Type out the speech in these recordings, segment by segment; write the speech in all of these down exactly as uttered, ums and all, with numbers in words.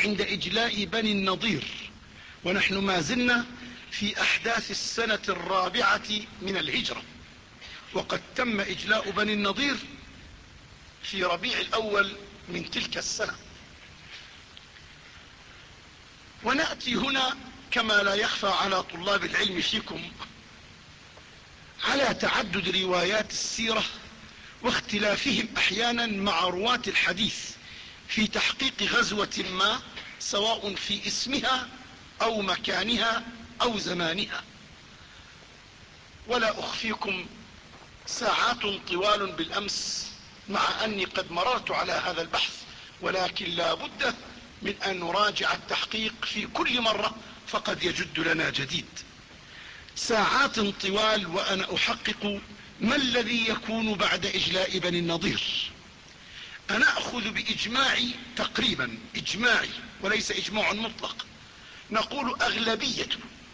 عند إجلاء بني النضير، ونحن ما زلنا في أحداث السنة الرابعة من الهجرة، وقد تم إجلاء بني النضير في ربيع الأول من تلك السنة. ونأتي هنا كما لا يخفى على طلاب العلم فيكم على تعدد روايات السيرة واختلافهم أحيانا مع رواة الحديث في تحقيق غزوة ما، سواء في اسمها أو مكانها أو زمانها. ولا أخفيكم ساعات طوال بالأمس مع أني قد مررت على هذا البحث، ولكن لا بد من أن نراجع التحقيق في كل مرة فقد يجد لنا جديد. ساعات طوال وأنا أحقق ما الذي يكون بعد إجلاء بني النضير. أنا أخذ بإجماعي تقريبا إجماعي وليس إجماع مطلق، نقول أغلبية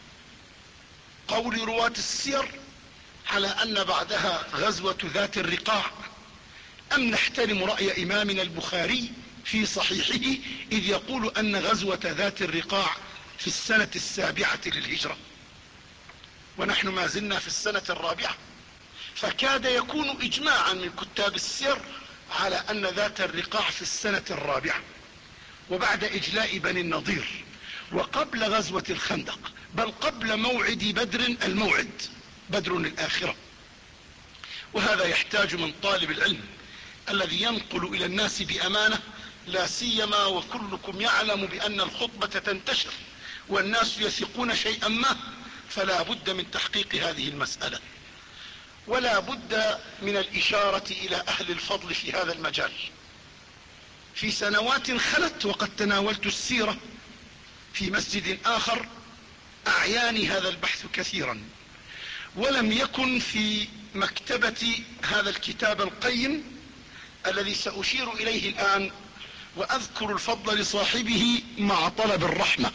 قول رواة السير على أن بعدها غزوة ذات الرقاع، أم نحترم رأي إمامنا البخاري في صحيحه إذ يقول أن غزوة ذات الرقاع في السنة السابعة للهجرة، ونحن ما زلنا في السنة الرابعة، فكاد يكون إجماعا من كتاب السير على أن ذات الرقاع في السنة الرابعة وبعد إجلاء بني النضير وقبل غزوة الخندق، بل قبل موعد بدر، الموعد بدر الآخرة. وهذا يحتاج من طالب العلم الذي ينقل إلى الناس بأمانة، لا سيما وكلكم يعلم بأن الخطبة تنتشر والناس يثقون شيئا ما، فلا بد من تحقيق هذه المسألة، ولا بد من الإشارة إلى أهل الفضل في هذا المجال. في سنوات خلت وقد تناولت السيرة في مسجد آخر أعياني هذا البحث كثيرا، ولم يكن في مكتبة هذا الكتاب القيم الذي سأشير إليه الآن وأذكر الفضل لصاحبه مع طلب الرحمة.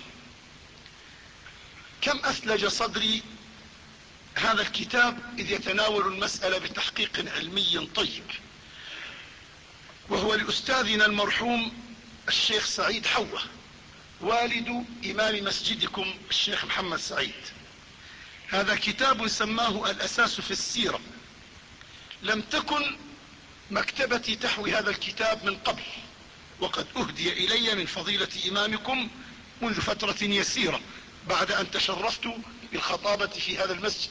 كم أثلج صدري هذا الكتاب إذ يتناول المسألة بتحقيق علمي طيب، وهو لأستاذنا المرحوم الشيخ سعيد حوة والد إمام مسجدكم الشيخ محمد سعيد. هذا كتاب سماه الأساس في السيرة. لم تكن مكتبتي تحوي هذا الكتاب من قبل، وقد أهدي إلي من فضيلة إمامكم منذ فترة يسيرة بعد أن تشرفت بالخطابة في هذا المسجد.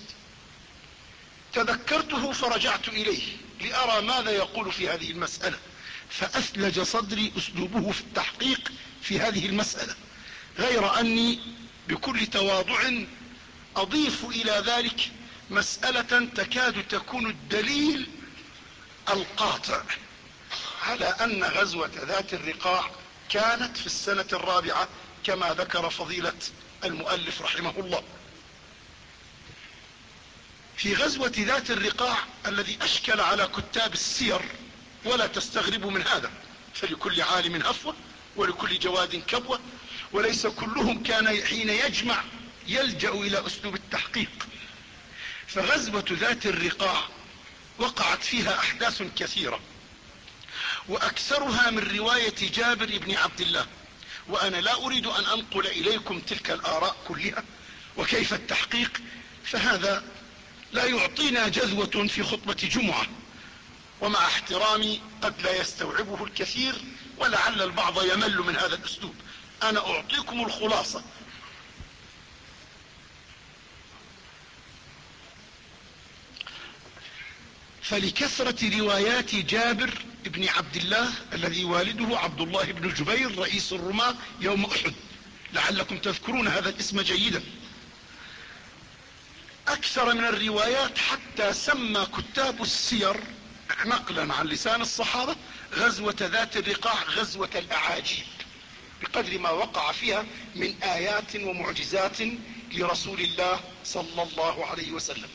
تذكرته فرجعت إليه لأرى ماذا يقول في هذه المسألة، فأثلج صدري أسلوبه في التحقيق في هذه المسألة، غير أني بكل تواضع أضيف إلى ذلك مسألة تكاد تكون الدليل القاطع على أن غزوة ذات الرقاع كانت في السنة الرابعة كما ذكر فضيلة المؤلف رحمه الله. في غزوة ذات الرقاع الذي أشكل على كتاب السير، ولا تستغربوا من هذا، فلكل عالم هفوة ولكل جواد كبوة، وليس كلهم كان حين يجمع يلجأ إلى أسلوب التحقيق. فغزوة ذات الرقاع وقعت فيها أحداث كثيرة، وأكثرها من رواية جابر بن عبد الله، وأنا لا أريد أن أنقل إليكم تلك الآراء كلها وكيف التحقيق، فهذا لا يعطينا جذوة في خطبة جمعة، ومع احترامي قد لا يستوعبه الكثير ولعل البعض يمل من هذا الأسلوب. أنا أعطيكم الخلاصة. فلكثرة روايات جابر بن عبد الله الذي والده عبد الله بن جبير رئيس الرماة يوم أحد، لعلكم تذكرون هذا الاسم جيدا، أكثر من الروايات حتى سمى كتاب السير نقلا عن لسان الصحابة غزوة ذات الرقاع غزوة الأعاجيب، بقدر ما وقع فيها من آيات ومعجزات لرسول الله صلى الله عليه وسلم.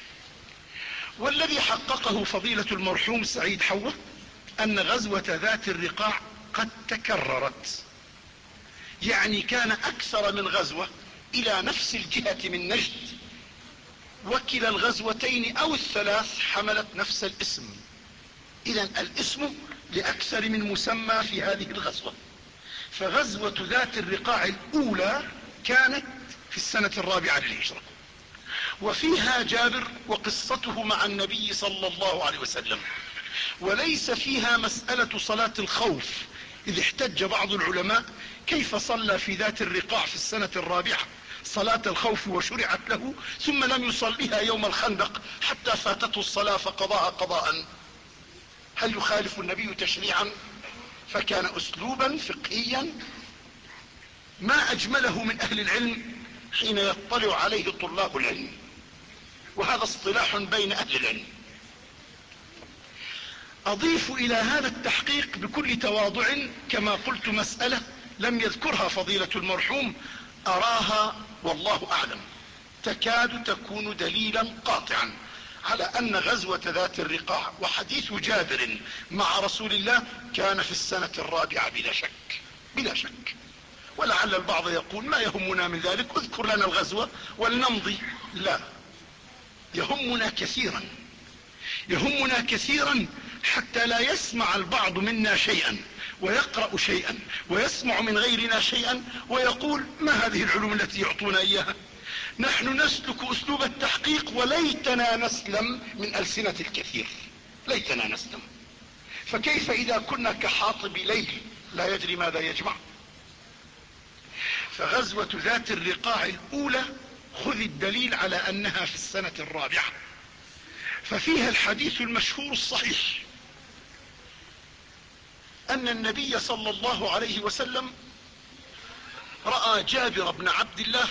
والذي حققه فضيلة المرحوم سعيد حوة أن غزوة ذات الرقاع قد تكررت، يعني كان أكثر من غزوة إلى نفس الجهة من نجد، وكلا الغزوتين أو الثلاث حملت نفس الاسم، إذن الاسم لأكثر من مسمى في هذه الغزوة. فغزوة ذات الرقاع الأولى كانت في السنة الرابعة للهجرة، وفيها جابر وقصته مع النبي صلى الله عليه وسلم، وليس فيها مسألة صلاة الخوف، إذ احتج بعض العلماء كيف صلى في ذات الرقاع في السنة الرابعة صلاة الخوف وشرعت له ثم لم يصليها يوم الخندق حتى فاتته الصلاة فقضاها قضاء. هل يخالف النبي تشريعا؟ فكان أسلوبا فقهيا ما أجمله من أهل العلم حين يطلع عليه طلاب العلم، وهذا اصطلاح بين أهل العلم. أضيف إلى هذا التحقيق بكل تواضع كما قلت مسألة لم يذكرها فضيلة المرحوم، أراها والله أعلم تكاد تكون دليلا قاطعا على أن غزوة ذات الرقاع وحديث جابر مع رسول الله كان في السنة الرابعة بلا شك بلا شك. ولعل البعض يقول ما يهمنا من ذلك، اذكر لنا الغزوة ولنمضي. لا، يهمنا كثيرا يهمنا كثيرا حتى لا يسمع البعض منا شيئا ويقرأ شيئا ويسمع من غيرنا شيئا ويقول ما هذه العلوم التي يعطونا إياها. نحن نسلك أسلوب التحقيق وليتنا نسلم من ألسنة الكثير، ليتنا نسلم. فكيف إذا كنا كحاطب ليل لا يدري ماذا يجمع؟ فغزوة ذات الرقاع الأولى خذ الدليل على أنها في السنة الرابعة، ففيها الحديث المشهور الصحيح أن النبي صلى الله عليه وسلم رأى جابر بن عبد الله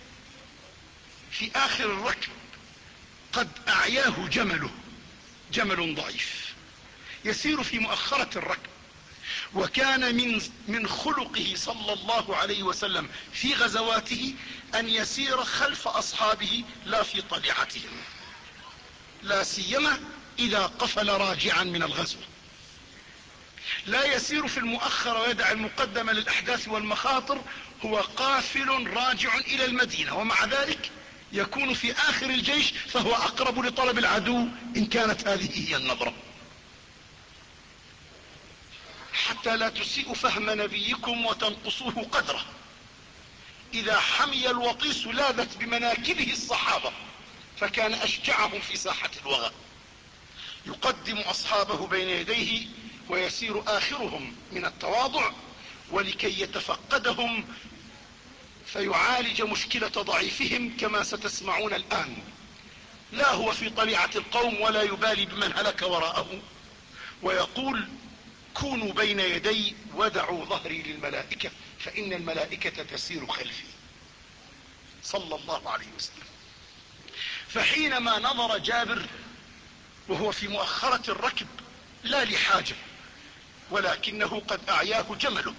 في آخر الركب قد أعياه جمله، جمل ضعيف يسير في مؤخرة الركب، وكان من من خلقه صلى الله عليه وسلم في غزواته أن يسير خلف أصحابه لا في طليعتهم، لا سيما إذا قفل راجعا من الغزو، لا يسير في المؤخر ويدع المقدم للأحداث والمخاطر، هو قافل راجع إلى المدينة، ومع ذلك يكون في آخر الجيش فهو أقرب لطلب العدو إن كانت هذه هي النظرة. حتى لا تسيء فهم نبيكم وتنقصوه قدره، إذا حمي الوطيس لاذت بمناكبه الصحابة، فكان أشجعهم في ساحة الوغى، يقدم أصحابه بين يديه ويسير آخرهم من التواضع ولكي يتفقدهم فيعالج مشكلة ضعيفهم كما ستسمعون الآن. لا هو في طليعة القوم ولا يبالي بمن هلك وراءه، ويقول كونوا بين يدي ودعوا ظهري للملائكة فإن الملائكة تسير خلفي صلى الله عليه وسلم. فحينما نظر جابر وهو في مؤخرة الركب لا لحاجة ولكنه قد أعياه جمله،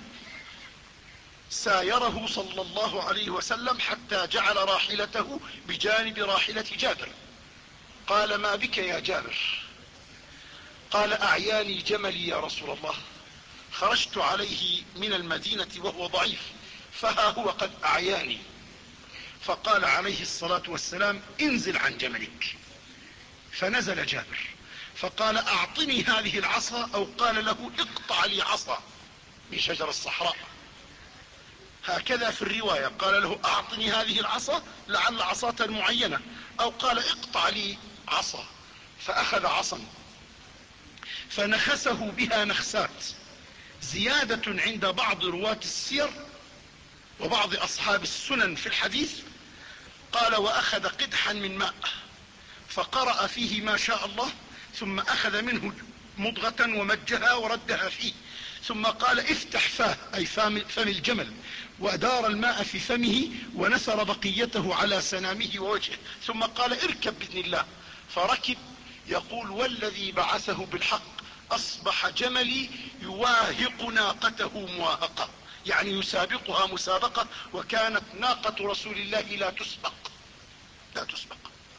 سايره صلى الله عليه وسلم حتى جعل راحلته بجانب راحلة جابر. قال ما بك يا جابر؟ قال أعياني جملي يا رسول الله، خرجت عليه من المدينة وهو ضعيف فها هو قد أعياني. فقال عليه الصلاة والسلام انزل عن جملك، فنزل جابر فقال أعطني هذه العصا، أو قال له اقطع لي عصا من شجر الصحراء، هكذا في الرواية قال له أعطني هذه العصا لعل عصاة معينة، أو قال اقطع لي عصا، فأخذ عصا فنخسه بها نخسات، زيادة عند بعض رواة السير وبعض أصحاب السنن في الحديث. قال وأخذ قدحا من ماء فقرأ فيه ما شاء الله، ثم أخذ منه مضغة ومجها وردها فيه، ثم قال افتح فاه أي فم الجمل، وأدار الماء في فمه ونثر بقيته على سنامه ووجهه، ثم قال اركب بإذن الله، فركب. يقول والذي بعثه بالحق أصبح جملي يواهق ناقته مواهقة، يعني يسابقها مسابقة، وكانت ناقة رسول الله لا تسبق لا تسبق.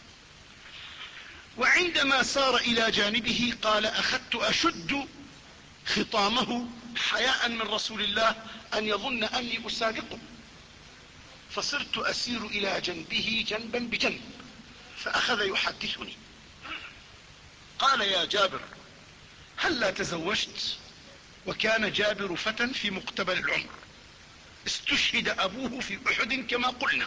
وعندما سار إلى جانبه قال أخذت أشد خطامه حياء من رسول الله أن يظن أني أسابقه، فصرت أسير إلى جنبه جنبا بجنب، فأخذ يحدثني. قال يا جابر هل لا تزوجت؟ وكان جابر فتى في مقتبل العمر، استشهد أبوه في أحد كما قلنا،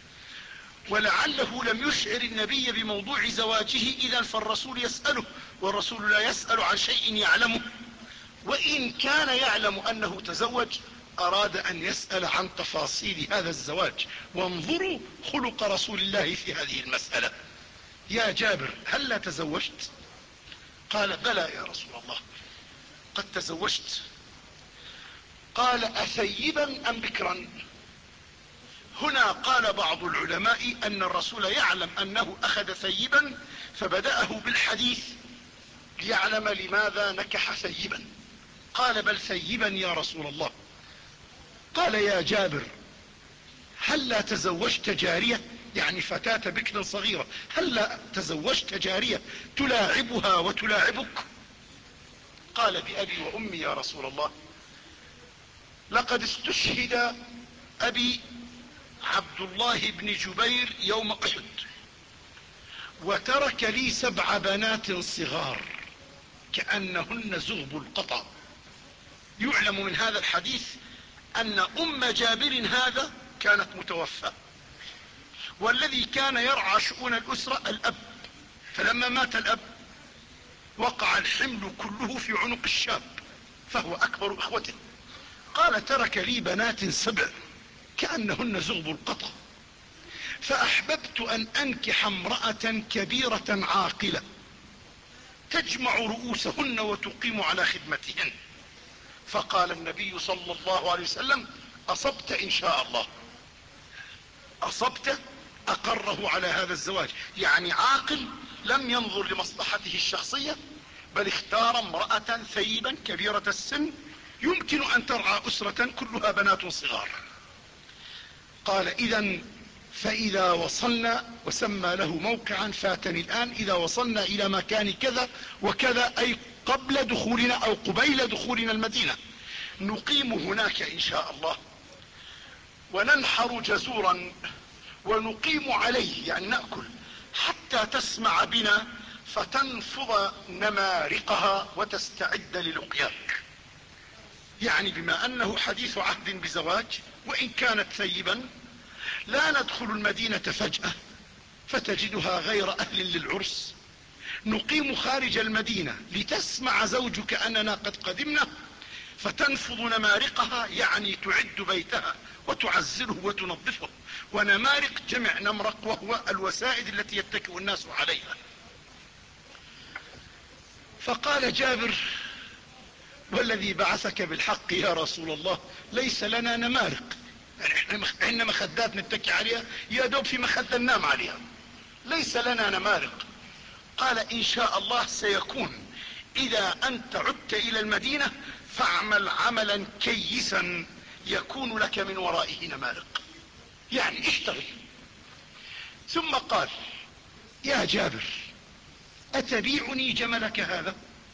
ولعله لم يشعر النبي بموضوع زواجه، إذا فالرسول يسأله، والرسول لا يسأل عن شيء يعلمه، وإن كان يعلم أنه تزوج أراد أن يسأل عن تفاصيل هذا الزواج. وانظروا خلق رسول الله في هذه المسألة. يا جابر هل لا تزوجت؟ قال بلى يا رسول الله قد تزوجت. قال أثيبا أم بكرا؟ هنا قال بعض العلماء أن الرسول يعلم أنه أخذ ثيبا فبدأه بالحديث ليعلم لماذا نكح ثيبا. قال بل ثيبا يا رسول الله. قال يا جابر هل لا تزوجت جارية، يعني فتاة بكر صغيرة، هل لا تزوجت جارية تلاعبها وتلاعبك؟ قال بأبي وأمي يا رسول الله لقد استشهد أبي عبد الله بن جبير يوم أحد، وترك لي سبع بنات صغار كأنهن زغب القطع. يعلم من هذا الحديث أن أم جابر هذا كانت متوفى، والذي كان يرعى شؤون الأسرة الأب، فلما مات الأب وقع الحمل كله في عنق الشاب فهو أكبر إخوته. قال ترك لي بنات سبع كأنهن زغب القطع، فأحببت أن أنكح امرأة كبيرة عاقلة تجمع رؤوسهن وتقيم على خدمتهن. فقال النبي صلى الله عليه وسلم أصبت إن شاء الله، أصبت، أقره على هذا الزواج، يعني عاقل لم ينظر لمصلحته الشخصية بل اختار امرأة ثيبا كبيرة السن يمكن أن ترعى أسرة كلها بنات صغار. قال إذن فإذا وصلنا، وسمى له موقعا فاتني الآن، إذا وصلنا إلى مكان كذا وكذا، أي قبل دخولنا أو قبيل دخولنا المدينة، نقيم هناك إن شاء الله، وننحر جزورا ونقيم عليه، يعني نأكل حتى تسمع بنا فتنفض نمارقها وتستعد للقياك. يعني بما أنه حديث عهد بزواج وإن كانت ثيبا، لا ندخل المدينة فجأة فتجدها غير أهل للعرس، نقيم خارج المدينة لتسمع زوجك أننا قد قدمنا فتنفض نمارقها، يعني تعد بيتها وتعزله وتنظفه. ونمارق جمع نمرق، وهو الوسائد التي يتكئ الناس عليها. فقال جابر والذي بعثك بالحق يا رسول الله ليس لنا نمارق، يعني احنا عندنا مخدات نتكي عليها يا دوب في مخدة ننام عليها، ليس لنا نمارق. قال إن شاء الله سيكون، إذا أنت عدت إلى المدينة فاعمل عملا كيسا يكون لك من ورائه نمارق، يعني اشتغل. ثم قال يا جابر أتبيعني جملك هذا؟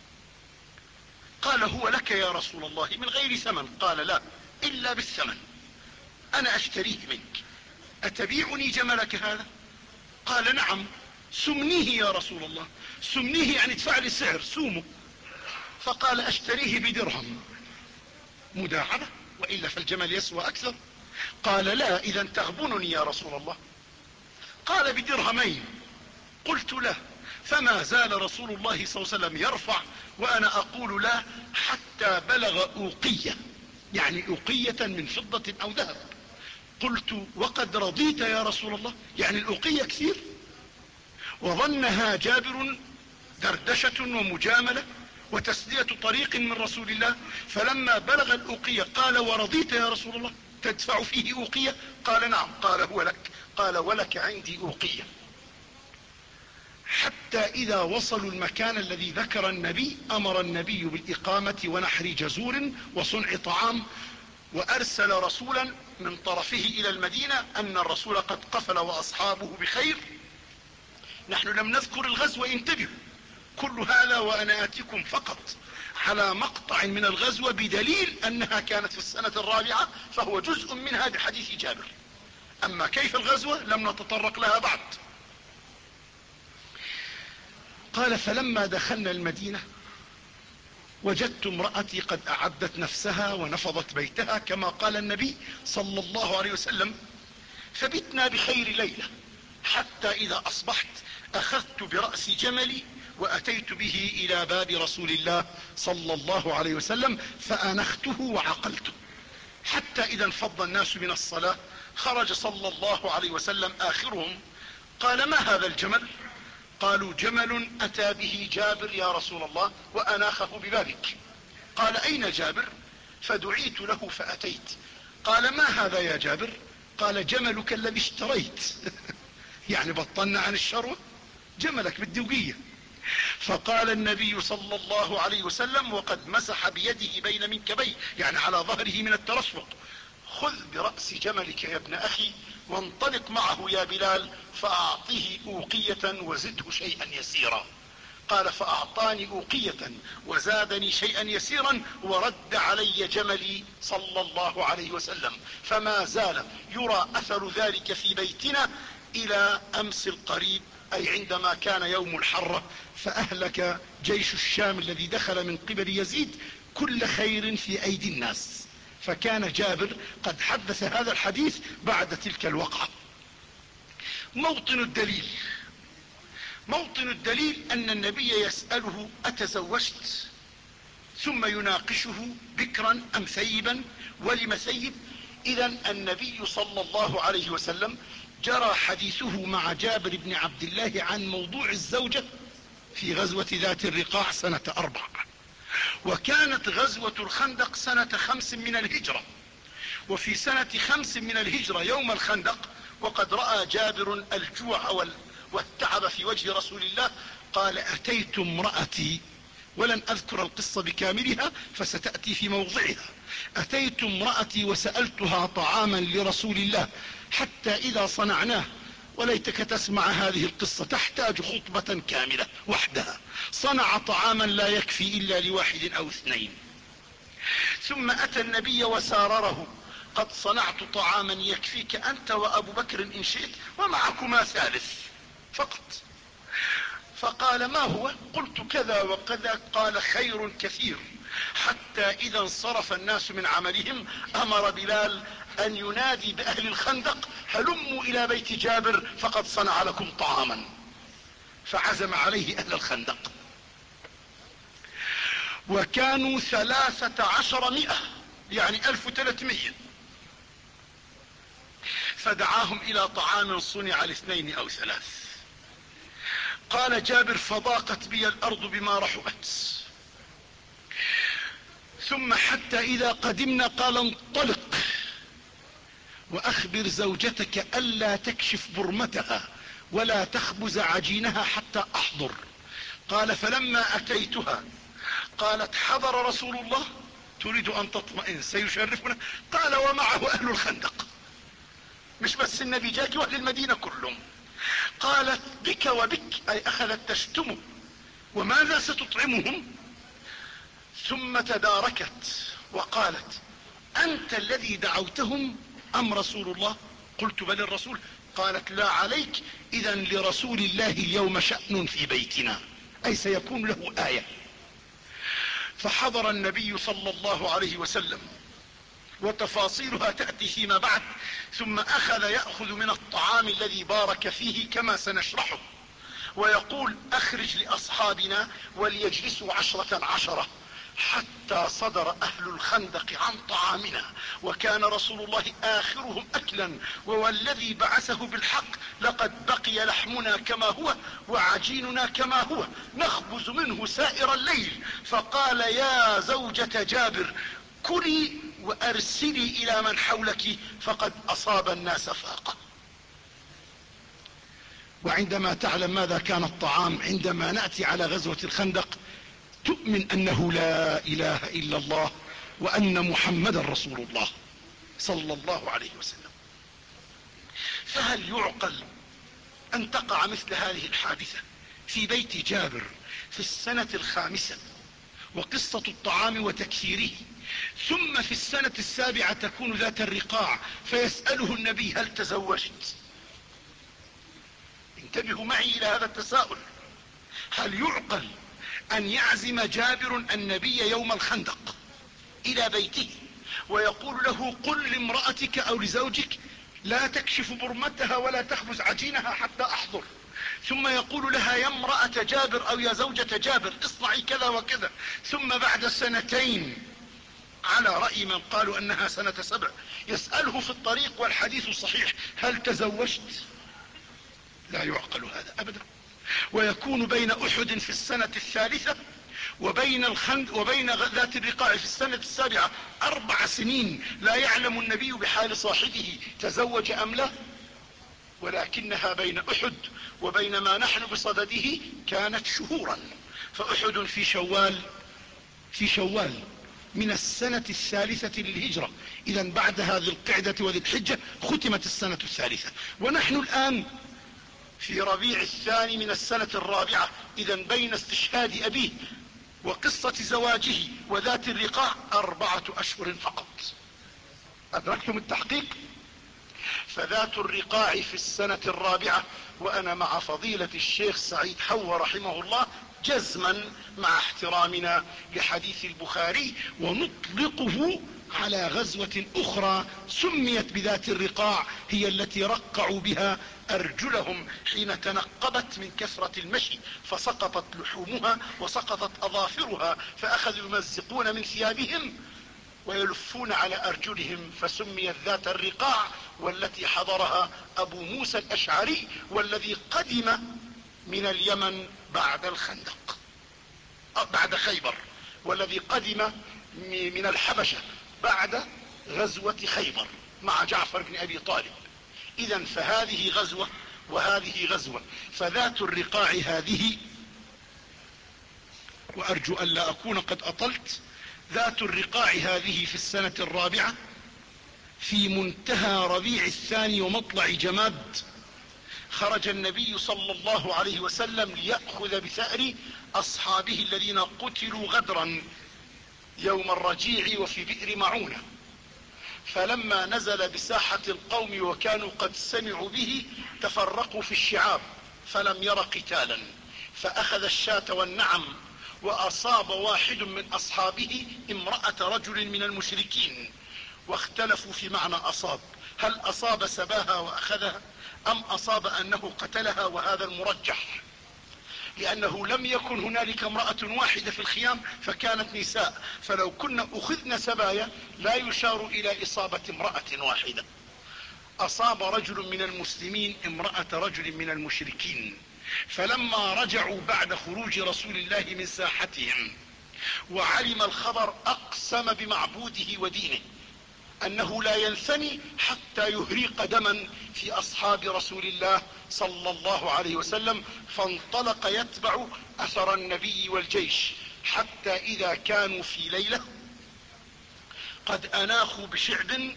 قال هو لك يا رسول الله من غير ثمن. قال لا إلا بالثمن، أنا أشتريه منك. أتبيعني جملك هذا؟ قال نعم. سمنيه يا رسول الله. سمنيه يعني ادفع لي سعر، سومه. فقال أشتريه بدرهم مداعبة، وإلا فالجمل يسوى أكثر. قال لا إذا تغبنني يا رسول الله. قال بدرهمين. قلت لا. فما زال رسول الله صلى الله عليه وسلم يرفع وأنا أقول لا حتى بلغ أوقية، يعني أوقية من فضة أو ذهب. قلت وقد رضيت يا رسول الله، يعني الأوقية كثير. وظنها جابر دردشة ومجاملة وتسدية طريق من رسول الله، فلما بلغ الأوقية قال ورضيت يا رسول الله تدفع فيه أوقية؟ قال نعم. قال هو لك. قال ولك عندي أوقية. حتى إذا وصلوا المكان الذي ذكر النبي أمر النبي بالإقامة ونحر جزور وصنع طعام، وأرسل رسولا من طرفه إلى المدينة أن الرسول قد قفل وأصحابه بخير. نحن لم نذكر الغزو، انتبهوا، كل هذا وأنا آتيكم فقط على مقطع من الغزوة بدليل أنها كانت في السنة الرابعة، فهو جزء منها بحديث جابر. أما كيف الغزوة لم نتطرق لها بعد. قال فلما دخلنا المدينة وجدت امرأتي قد أعدت نفسها ونفضت بيتها كما قال النبي صلى الله عليه وسلم، فبتنا بخير ليلة، حتى إذا أصبحت أخذت برأس جملي وأتيت به إلى باب رسول الله صلى الله عليه وسلم فأنخته وعقلته، حتى إذا انفض الناس من الصلاة خرج صلى الله عليه وسلم آخرهم، قال: ما هذا الجمل؟ قالوا: جمل أتى به جابر يا رسول الله وأناخه ببابك. قال: أين جابر؟ فدعيت له فأتيت. قال: ما هذا يا جابر؟ قال: جملك الذي اشتريت. يعني بطلنا عن الشروة، جملك بالدوقية. فقال النبي صلى الله عليه وسلم وقد مسح بيده بين منكبيه، يعني على ظهره من الترسوق: خذ برأس جملك يا ابن أخي وانطلق معه يا بلال فأعطيه أوقية وزده شيئا يسيرا. قال: فأعطاني أوقية وزادني شيئا يسيرا ورد علي جملي صلى الله عليه وسلم، فما زال يرى أثر ذلك في بيتنا إلى أمس القريب، أي عندما كان يوم الحرة فأهلك جيش الشام الذي دخل من قبل يزيد كل خير في أيدي الناس. فكان جابر قد حدث هذا الحديث بعد تلك الوقعة. موطن الدليل موطن الدليل أن النبي يسأله: أتزوجت؟ ثم يناقشه: بكرا أم ثيبا؟ ولم ثيب؟ إذن النبي صلى الله عليه وسلم جرى حديثه مع جابر بن عبد الله عن موضوع الزوجة في غزوة ذات الرقاع سنة أربع، وكانت غزوة الخندق سنة خمس من الهجرة، وفي سنة خمس من الهجرة يوم الخندق وقد رأى جابر الجوع والتعب في وجه رسول الله قال: أتيت امرأتي، ولن أذكر القصة بكاملها فستأتي في موضعها، أتيت امرأتي وسألتها طعاما لرسول الله حتى إذا صنعناه، وليتك تسمع هذه القصة تحتاج خطبة كاملة وحدها، صنع طعاما لا يكفي إلا لواحد أو اثنين، ثم أتى النبي وسارره: قد صنعت طعاما يكفيك أنت وأبو بكر إن شئت ومعكما ثالث فقط. فقال: ما هو؟ قلت كذا وكذا. قال: خير كثير. حتى إذا انصرف الناس من عملهم أمر بلال أن ينادي بأهل الخندق: هلموا إلى بيت جابر فقد صنع لكم طعاما. فعزم عليه أهل الخندق، وكانوا ثلاثة عشر مئة، يعني ألف وثلاثمائة، فدعاهم إلى طعام صنع لاثنين أو ثلاث. قال جابر: فضاقت بي الأرض بما رحبت، ثم حتى إذا قدمنا قال: انطلق وأخبر زوجتك ألا تكشف برمتها ولا تخبز عجينها حتى أحضر. قال: فلما أتيتها قالت: حضر رسول الله؟ تريد أن تطمئن سيشرفنا؟ قال: ومعه أهل الخندق، مش بس النبي جاك وأهل المدينة كلهم. قالت: بك وبك، أي أخذت تشتمه، وماذا ستطعمهم؟ ثم تداركت وقالت: أنت الذي دعوتهم أم رسول الله؟ قلت: بل الرسول. قالت: لا عليك، إذا لرسول الله اليوم شأن في بيتنا، أي سيكون له آية. فحضر النبي صلى الله عليه وسلم، وتفاصيلها تأتي فيما بعد، ثم أخذ يأخذ من الطعام الذي بارك فيه كما سنشرحه، ويقول: أخرج لأصحابنا وليجلسوا عشرة عشرة، حتى صدر أهل الخندق عن طعامنا، وكان رسول الله آخرهم أكلا، ووالذي بعثه بالحق لقد بقي لحمنا كما هو وعجيننا كما هو، نخبز منه سائر الليل. فقال: يا زوجة جابر، كلي وأرسلي إلى من حولك فقد أصاب الناس فاقة. وعندما تعلم ماذا كان الطعام عندما نأتي على غزوة الخندق تؤمن أنه لا إله إلا الله وأن محمدا رسول الله صلى الله عليه وسلم. فهل يعقل أن تقع مثل هذه الحادثة في بيت جابر في السنة الخامسة، وقصة الطعام وتكثيره، ثم في السنة السابعة تكون ذات الرقاع فيسأله النبي: هل تزوجت؟ انتبهوا معي إلى هذا التساؤل. هل يعقل ان يعزم جابر النبي يوم الخندق الى بيته ويقول له قل لامرأتك او لزوجك لا تكشف برمتها ولا تخبز عجينها حتى احضر، ثم يقول لها يا امرأة جابر او يا زوجة جابر اصنعي كذا وكذا، ثم بعد سنتين على رأي من قالوا انها سنة سبع يسأله في الطريق والحديث صحيح هل تزوجت؟ لا يعقل هذا ابدا. ويكون بين احد في السنة الثالثة وبين الخند وبين ذات الرقاع في السنة السابعة اربع سنين لا يعلم النبي بحال صاحبه تزوج ام لا، ولكنها بين احد وبين ما نحن بصدده كانت شهورا. فاحد في شوال في شوال من السنة الثالثة للهجرة، اذا بعد هذه القعدة وذي الحجة ختمت السنة الثالثة، ونحن الان في ربيع الثاني من السنة الرابعة، اذا بين استشهاد ابيه وقصة زواجه وذات الرقاع اربعة اشهر فقط. ادركتم التحقيق؟ فذات الرقاع في السنة الرابعة، وانا مع فضيلة الشيخ سعيد حو رحمه الله جزما مع احترامنا لحديث البخاري، ونطلقه على غزوة اخرى سميت بذات الرقاع، هي التي رقعوا بها ارجلهم حين تنقبت من كثرة المشي فسقطت لحومها وسقطت اظافرها، فاخذوا يمزقون من ثيابهم ويلفون على ارجلهم، فسميت ذات الرقاع، والتي حضرها ابو موسى الاشعري والذي قدم من اليمن بعد الخندق بعد خيبر، والذي قدم من الحبشة بعد غزوة خيبر مع جعفر بن ابي طالب. اذا فهذه غزوة وهذه غزوة. فذات الرقاع هذه، وارجو ان لا اكون قد اطلت، ذات الرقاع هذه في السنة الرابعة في منتهى ربيع الثاني ومطلع جماد، خرج النبي صلى الله عليه وسلم ليأخذ بثأر اصحابه الذين قتلوا غدرا يوم الرجيع وفي بئر معونة. فلما نزل بساحة القوم وكانوا قد سمعوا به تفرقوا في الشعاب فلم ير قتالا، فاخذ الشاة والنعم، واصاب واحد من اصحابه امرأة رجل من المشركين، واختلفوا في معنى اصاب، هل اصاب سباها واخذها ام اصاب انه قتلها، وهذا المرجح لانه لم يكن هنالك امرأة واحدة في الخيام فكانت نساء، فلو كنا اخذنا سبايا لا يشار الى اصابة امرأة واحدة. اصاب رجل من المسلمين امرأة رجل من المشركين، فلما رجعوا بعد خروج رسول الله من ساحتهم وعلم الخبر اقسم بمعبوده ودينه انه لا ينثني حتى يهريق دما في اصحاب رسول الله صلى الله عليه وسلم، فانطلق يتبع اثر النبي والجيش، حتى اذا كانوا في ليلة قد اناخوا بشعب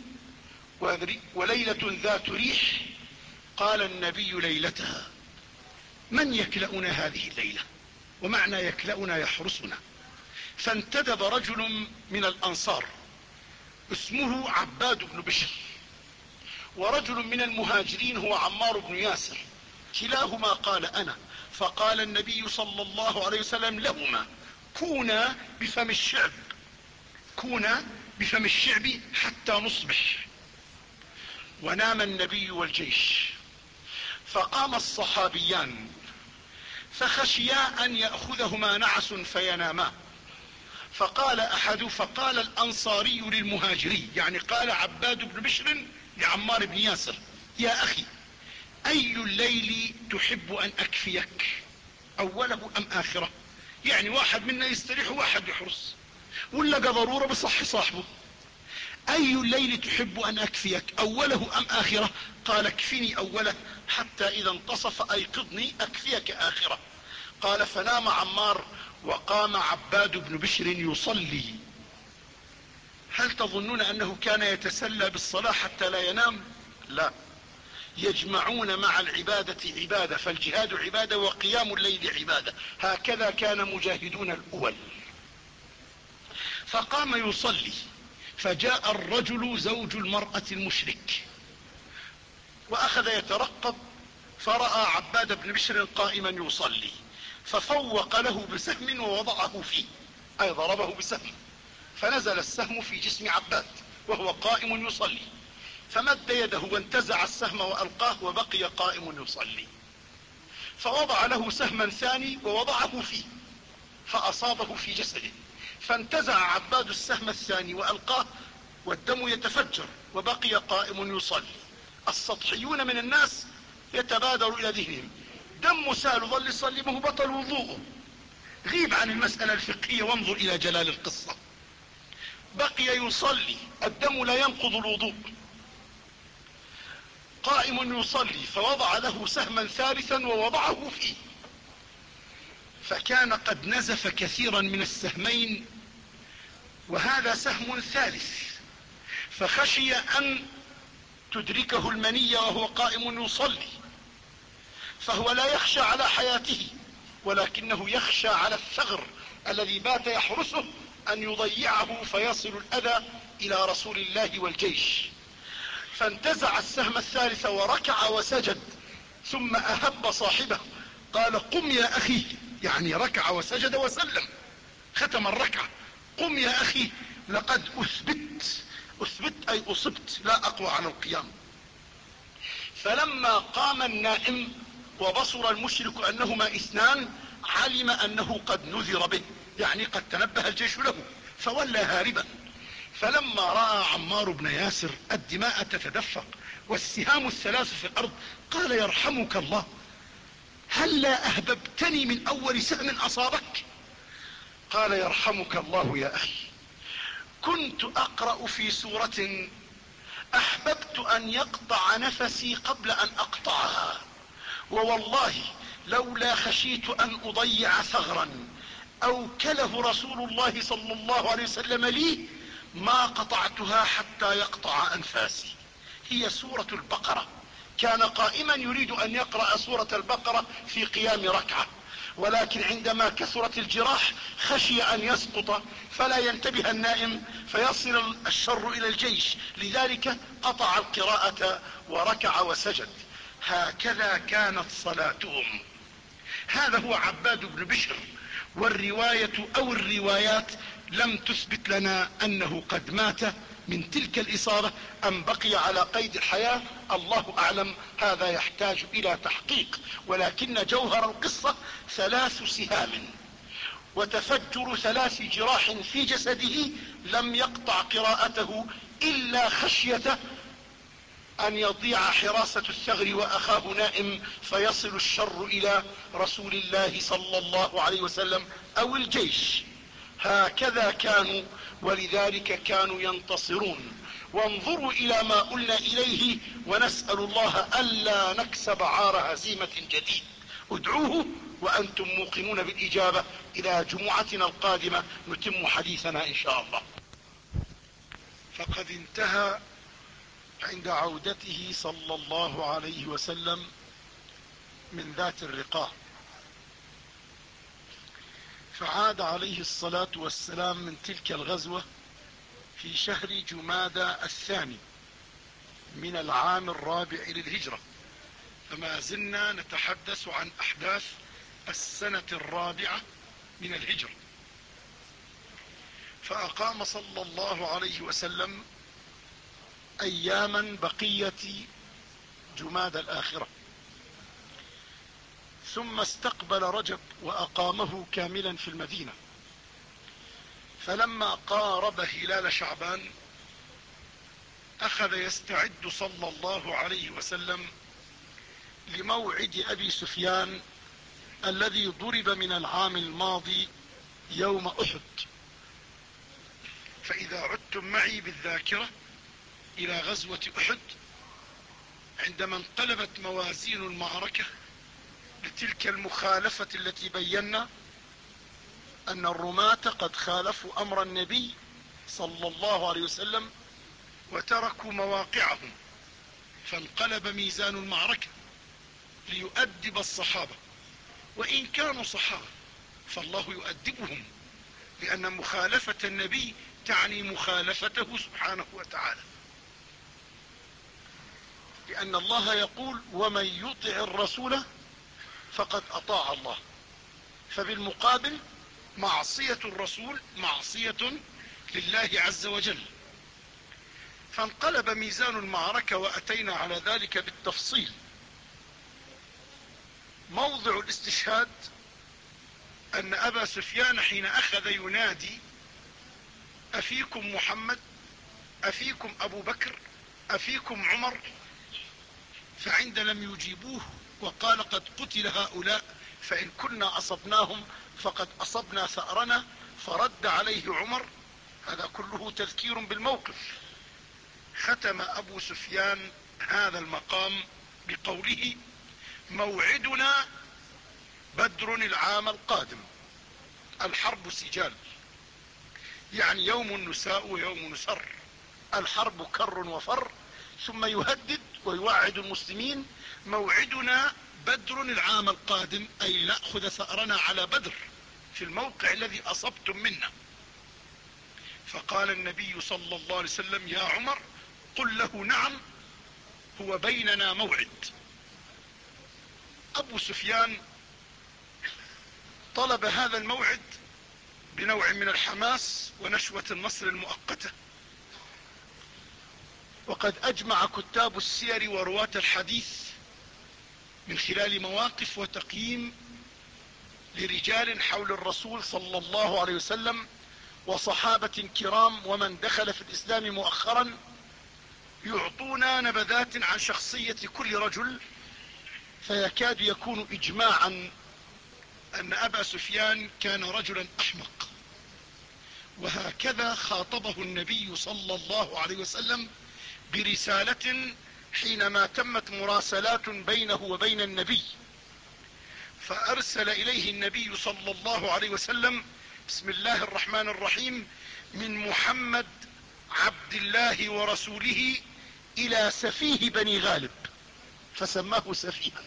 وليلة ذات ريح، قال النبي ليلتها من يكلأنا هذه الليلة؟ ومعنى يكلأنا يحرسنا. فانتدب رجل من الانصار اسمه عباد بن بشر، ورجل من المهاجرين هو عمار بن ياسر، كلاهما قال انا، فقال النبي صلى الله عليه وسلم لهما كونا بفم الشعب كونا بفم الشعب حتى نصبح. ونام النبي والجيش، فقام الصحابيان فخشيا ان يأخذهما نعس فيناما، فقال احد فقال الانصاري للمهاجري، يعني قال عباد بن بشر لعمار بن ياسر يا اخي اي الليل تحب ان اكفيك، اوله ام اخره؟ يعني واحد منا يستريح وواحد يحرس، ولا ضرورة بصح صاحبه. اي الليل تحب ان اكفيك اوله ام اخره؟ قال اكفني اوله حتى اذا انتصف ايقظني اكفيك اخره. قال فنام عمار وقام عباد بن بشر يصلي. هل تظنون انه كان يتسلى بالصلاة حتى لا ينام؟ لا، يجمعون مع العبادة عبادة، فالجهاد عبادة وقيام الليل عبادة، هكذا كان مجاهدون الاول. فقام يصلي، فجاء الرجل زوج المرأة المشرك واخذ يترقب، فرأى عباد بن بشر قائما يصلي، ففوق له بسهم ووضعه فيه، أي ضربه بسهم، فنزل السهم في جسم عباد وهو قائم يصلي، فمد يده وانتزع السهم وألقاه وبقي قائم يصلي، فوضع له سهما ثاني ووضعه فيه فأصابه في جسده، فانتزع عباد السهم الثاني وألقاه والدم يتفجر وبقي قائم يصلي. السطحيون من الناس يتبادر إلى ذهنهم دم سال ظل يصلي ما هو بطل وضوءه، غيب عن المسألة الفقهية وانظر إلى جلال القصة. بقي يصلي، الدم لا ينقض الوضوء، قائم يصلي، فوضع له سهما ثالثا ووضعه فيه، فكان قد نزف كثيرا من السهمين وهذا سهم ثالث، فخشي أن تدركه المنية وهو قائم يصلي، فهو لا يخشى على حياته ولكنه يخشى على الثغر الذي بات يحرسه أن يضيعه فيصل الأذى إلى رسول الله والجيش، فانتزع السهم الثالث وركع وسجد، ثم أهب صاحبه قال قم يا أخي، يعني ركع وسجد وسلم ختم الركعة، قم يا أخي لقد أثبت، أثبت أي أصبت، لا أقوى على القيام. فلما قام النائم وبصر المشرك أنهما اثنان علم أنه قد نذر به، يعني قد تنبه الجيش له، فولى هاربا. فلما رأى عمار بن ياسر الدماء تتدفق والسهام الثلاث في الأرض قال يرحمك الله، هلا أهببتني من أول سهم أصابك؟ قال يرحمك الله يا أخي، كنت أقرأ في سورة أحببت أن يقطع نفسي قبل أن أقطعها، ووالله لولا خشيت أن أضيع ثغرا أوكله رسول الله صلى الله عليه وسلم لي ما قطعتها حتى يقطع أنفاسي. هي سورة البقرة، كان قائما يريد أن يقرأ سورة البقرة في قيام ركعة، ولكن عندما كثرت الجراح خشي أن يسقط فلا ينتبه النائم فيصل الشر إلى الجيش، لذلك قطع القراءة وركع وسجد. هكذا كانت صلاتهم. هذا هو عباد بن بشر، والرواية أو الروايات لم تثبت لنا أنه قد مات من تلك الإصابة أم بقي على قيد الحياة، الله أعلم، هذا يحتاج إلى تحقيق، ولكن جوهر القصة ثلاث سهام وتفجر ثلاث جراح في جسده لم يقطع قراءته إلا خشية أن يضيع حراسة الثغر وأخاه نائم فيصل الشر إلى رسول الله صلى الله عليه وسلم أو الجيش. هكذا كانوا، ولذلك كانوا ينتصرون. وانظروا إلى ما قلنا إليه ونسأل الله ألا نكسب عار هزيمة جديد. ادعوه وأنتم موقنون بالإجابة. إلى جمعتنا القادمة نتم حديثنا إن شاء الله. فقد انتهى عند عودته صلى الله عليه وسلم من ذات الرقاع، فعاد عليه الصلاة والسلام من تلك الغزوة في شهر جمادى الثاني من العام الرابع للهجرة، فما زلنا نتحدث عن أحداث السنة الرابعة من الهجرة. فأقام صلى الله عليه وسلم أياما بقية جمادى الآخرة، ثم استقبل رجب وأقامه كاملا في المدينة. فلما قارب هلال شعبان أخذ يستعد صلى الله عليه وسلم لموعد أبي سفيان الذي ضرب من العام الماضي يوم أحد. فإذا عدتم معي بالذاكرة إلى غزوة أحد، عندما انقلبت موازين المعركة لتلك المخالفة التي بينا أن الرماة قد خالفوا أمر النبي صلى الله عليه وسلم وتركوا مواقعهم، فانقلب ميزان المعركة ليؤدب الصحابة، وإن كانوا صحابة فالله يؤدبهم، لأن مخالفة النبي تعني مخالفته سبحانه وتعالى، لأن الله يقول ومن يطع الرسول فقد أطاع الله. فبالمقابل معصية الرسول معصية لله عز وجل. فانقلب ميزان المعركة وأتينا على ذلك بالتفصيل. موضع الاستشهاد أن أبا سفيان حين أخذ ينادي أفيكم محمد، أفيكم أبو بكر، أفيكم عمر، فعند لم يجيبوه وقال قد قتل هؤلاء فإن كنا أصبناهم فقد أصبنا ثأرنا، فرد عليه عمر. هذا كله تذكير بالموقف. ختم أبو سفيان هذا المقام بقوله موعدنا بدر العام القادم. الحرب سجال، يعني يوم نساء ويوم نسر. الحرب كر وفر. ثم يهدد ويوعد المسلمين موعدنا بدر العام القادم، أي نأخذ ثأرنا على بدر في الموقع الذي أصبتم منا. فقال النبي صلى الله عليه وسلم يا عمر قل له نعم هو بيننا موعد. أبو سفيان طلب هذا الموعد بنوع من الحماس ونشوة النصر المؤقتة. وقد أجمع كتاب السير ورواة الحديث من خلال مواقف وتقييم لرجال حول الرسول صلى الله عليه وسلم وصحابة كرام ومن دخل في الإسلام مؤخرا، يعطونا نبذات عن شخصية كل رجل، فيكاد يكون إجماعا أن أبا سفيان كان رجلا أحمق. وهكذا خاطبه النبي صلى الله عليه وسلم برسالة حينما تمت مراسلات بينه وبين النبي، فأرسل إليه النبي صلى الله عليه وسلم بسم الله الرحمن الرحيم من محمد عبد الله ورسوله إلى سفيه بني غالب، فسماه سفيها.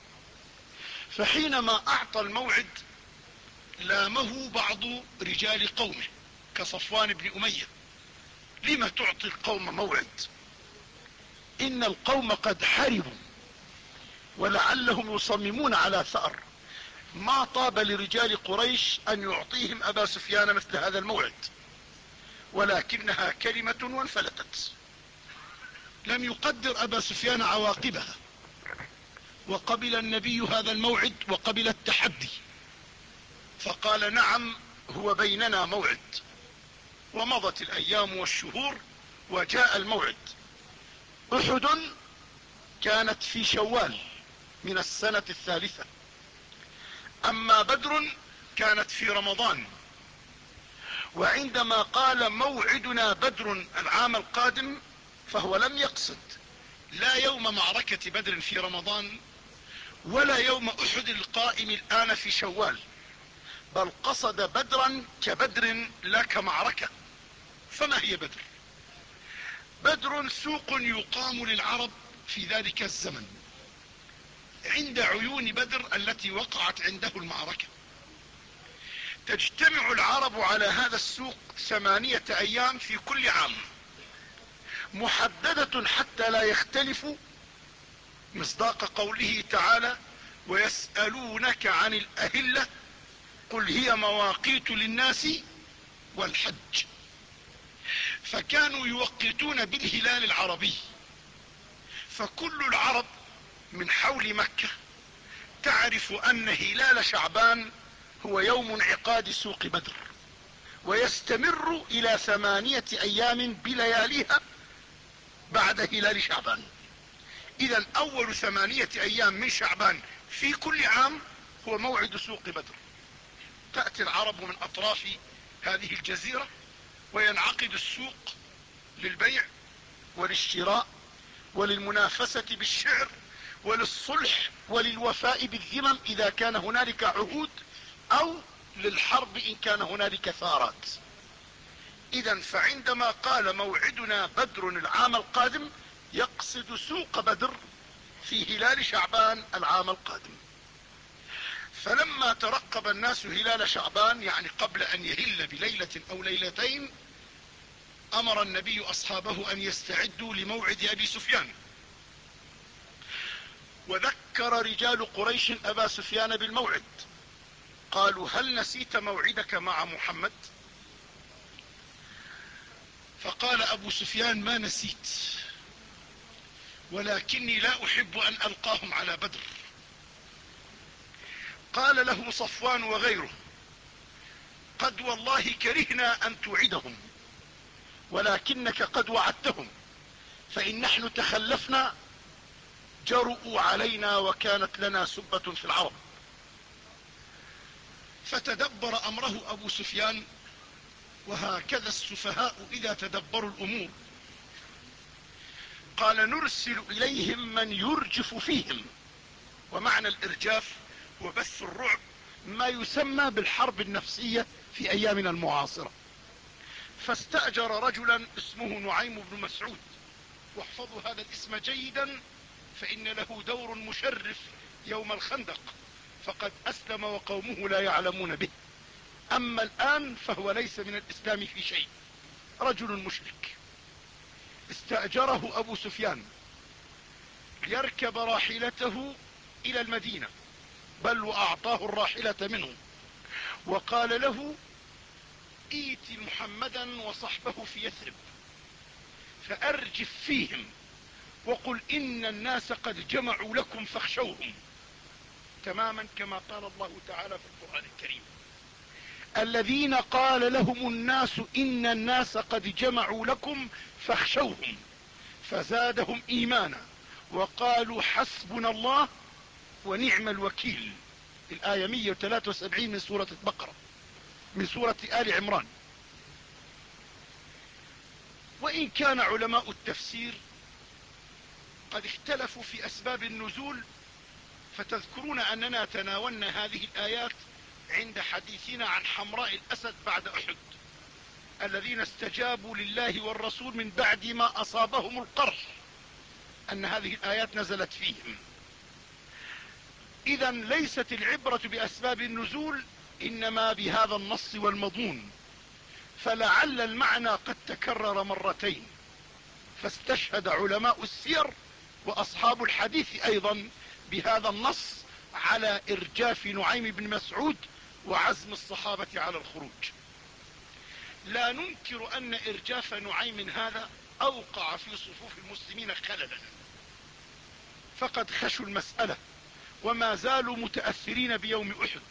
فحينما أعطى الموعد لامه بعض رجال قومه كصفوان بن أمية: لما تعطي القوم موعد؟ إن القوم قد حربوا ولعلهم يصممون على ثأر. ما طاب لرجال قريش أن يعطيهم أبا سفيان مثل هذا الموعد، ولكنها كلمة وانفلتت. لم يقدر أبا سفيان عواقبها، وقبل النبي هذا الموعد وقبل التحدي، فقال نعم هو بيننا موعد. ومضت الأيام والشهور وجاء الموعد. أحد كانت في شوال من السنة الثالثة، أما بدر كانت في رمضان. وعندما قال موعدنا بدر العام القادم فهو لم يقصد لا يوم معركة بدر في رمضان ولا يوم أحد القائم الآن في شوال، بل قصد بدرا كبدر لا كمعركة. فما هي بدر؟ بدر سوق يقام للعرب في ذلك الزمن عند عيون بدر التي وقعت عنده المعركة. تجتمع العرب على هذا السوق ثمانية أيام في كل عام، محددة حتى لا يختلفوا، مصداق قوله تعالى ويسألونك عن الأهلة قل هي مواقيت للناس والحج. فكانوا يوقتون بالهلال العربي، فكل العرب من حول مكة تعرف أن هلال شعبان هو يوم انعقاد سوق بدر، ويستمر إلى ثمانية أيام بلياليها بعد هلال شعبان. إذا أول ثمانية أيام من شعبان في كل عام هو موعد سوق بدر. تأتي العرب من أطراف هذه الجزيرة وينعقد السوق للبيع وللشراء وللمنافسة بالشعر وللصلح وللوفاء بالذمم إذا كان هنالك عهود، أو للحرب إن كان هنالك ثارات. إذا فعندما قال موعدنا بدر العام القادم يقصد سوق بدر في هلال شعبان العام القادم. فلما ترقب الناس هلال شعبان، يعني قبل أن يهل بليلة أو ليلتين، أمر النبي أصحابه أن يستعدوا لموعد أبي سفيان. وذكر رجال قريش أبا سفيان بالموعد، قالوا هل نسيت موعدك مع محمد؟ فقال ابو سفيان ما نسيت، ولكني لا احب ان القاهم على بدر. قال له صفوان وغيره قد والله كرهنا ان توعدهم، ولكنك قد وعدتهم، فان نحن تخلفنا جرؤوا علينا وكانت لنا سبة في العرب. فتدبر امره ابو سفيان، وهكذا السفهاء اذا تدبروا الامور. قال نرسل اليهم من يرجف فيهم، ومعنى الارجاف وبث الرعب ما يسمى بالحرب النفسية في ايامنا المعاصرة. فاستأجر رجلا اسمه نعيم بن مسعود، واحفظوا هذا الاسم جيدا فان له دور مشرف يوم الخندق، فقد اسلم وقومه لا يعلمون به، اما الان فهو ليس من الاسلام في شيء، رجل مشرك. استأجره ابو سفيان ليركب راحلته الى المدينة، بل واعطاه الراحلة منه، وقال له ائت محمدا وصحبه في يثرب فارجف فيهم وقل ان الناس قد جمعوا لكم فاخشوهم، تماما كما قال الله تعالى في القرآن الكريم الذين قال لهم الناس ان الناس قد جمعوا لكم فاخشوهم فزادهم ايمانا وقالوا حسبنا الله ونعم الوكيل. الآية مئة وثلاثة وسبعين من سورة البقرة، من سورة آل عمران. وإن كان علماء التفسير قد اختلفوا في أسباب النزول، فتذكرون أننا تناولنا هذه الآيات عند حديثنا عن حمراء الأسد بعد أحد، الذين استجابوا لله والرسول من بعد ما أصابهم القرح، أن هذه الآيات نزلت فيهم. إذا ليست العبرة بأسباب النزول، إنما بهذا النص والمضمون، فلعل المعنى قد تكرر مرتين، فاستشهد علماء السير وأصحاب الحديث أيضا بهذا النص على إرجاف نعيم بن مسعود وعزم الصحابة على الخروج. لا ننكر أن إرجاف نعيم هذا أوقع في صفوف المسلمين خللا، فقد خشوا المسألة وما زالوا متأثرين بيوم أحد.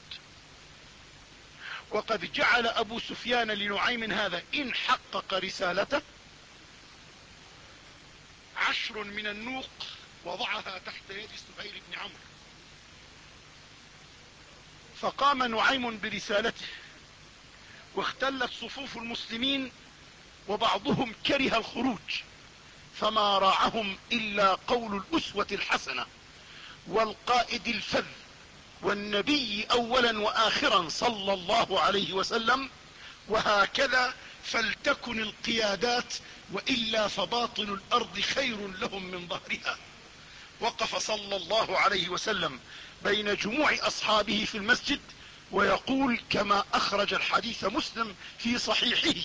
وقد جعل أبو سفيان لنعيم هذا إن حقق رسالته عشر من النوق وضعها تحت يد سهيل بن عمرو، فقام نعيم برسالته واختلت صفوف المسلمين، وبعضهم كره الخروج، فما راعهم إلا قول الأسوة الحسنة والقائد الفذ والنبي أولا وآخرا صلى الله عليه وسلم، وهكذا فلتكن القيادات وإلا فباطن الأرض خير لهم من ظهرها. وقف صلى الله عليه وسلم بين جموع أصحابه في المسجد ويقول كما أخرج الحديث مسلم في صحيحه: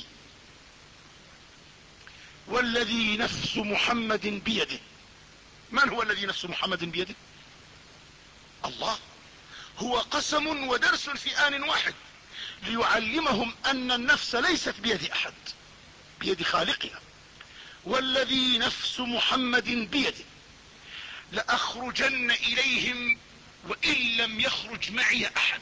والذي نفس محمد بيده. من هو الذي نفس محمد بيده؟ الله. هو قسم ودرس في آن واحد ليعلمهم أن النفس ليست بيد أحد، بيد خالقها. والذي نفس محمد بيده لأخرجن إليهم وإن لم يخرج معي أحد.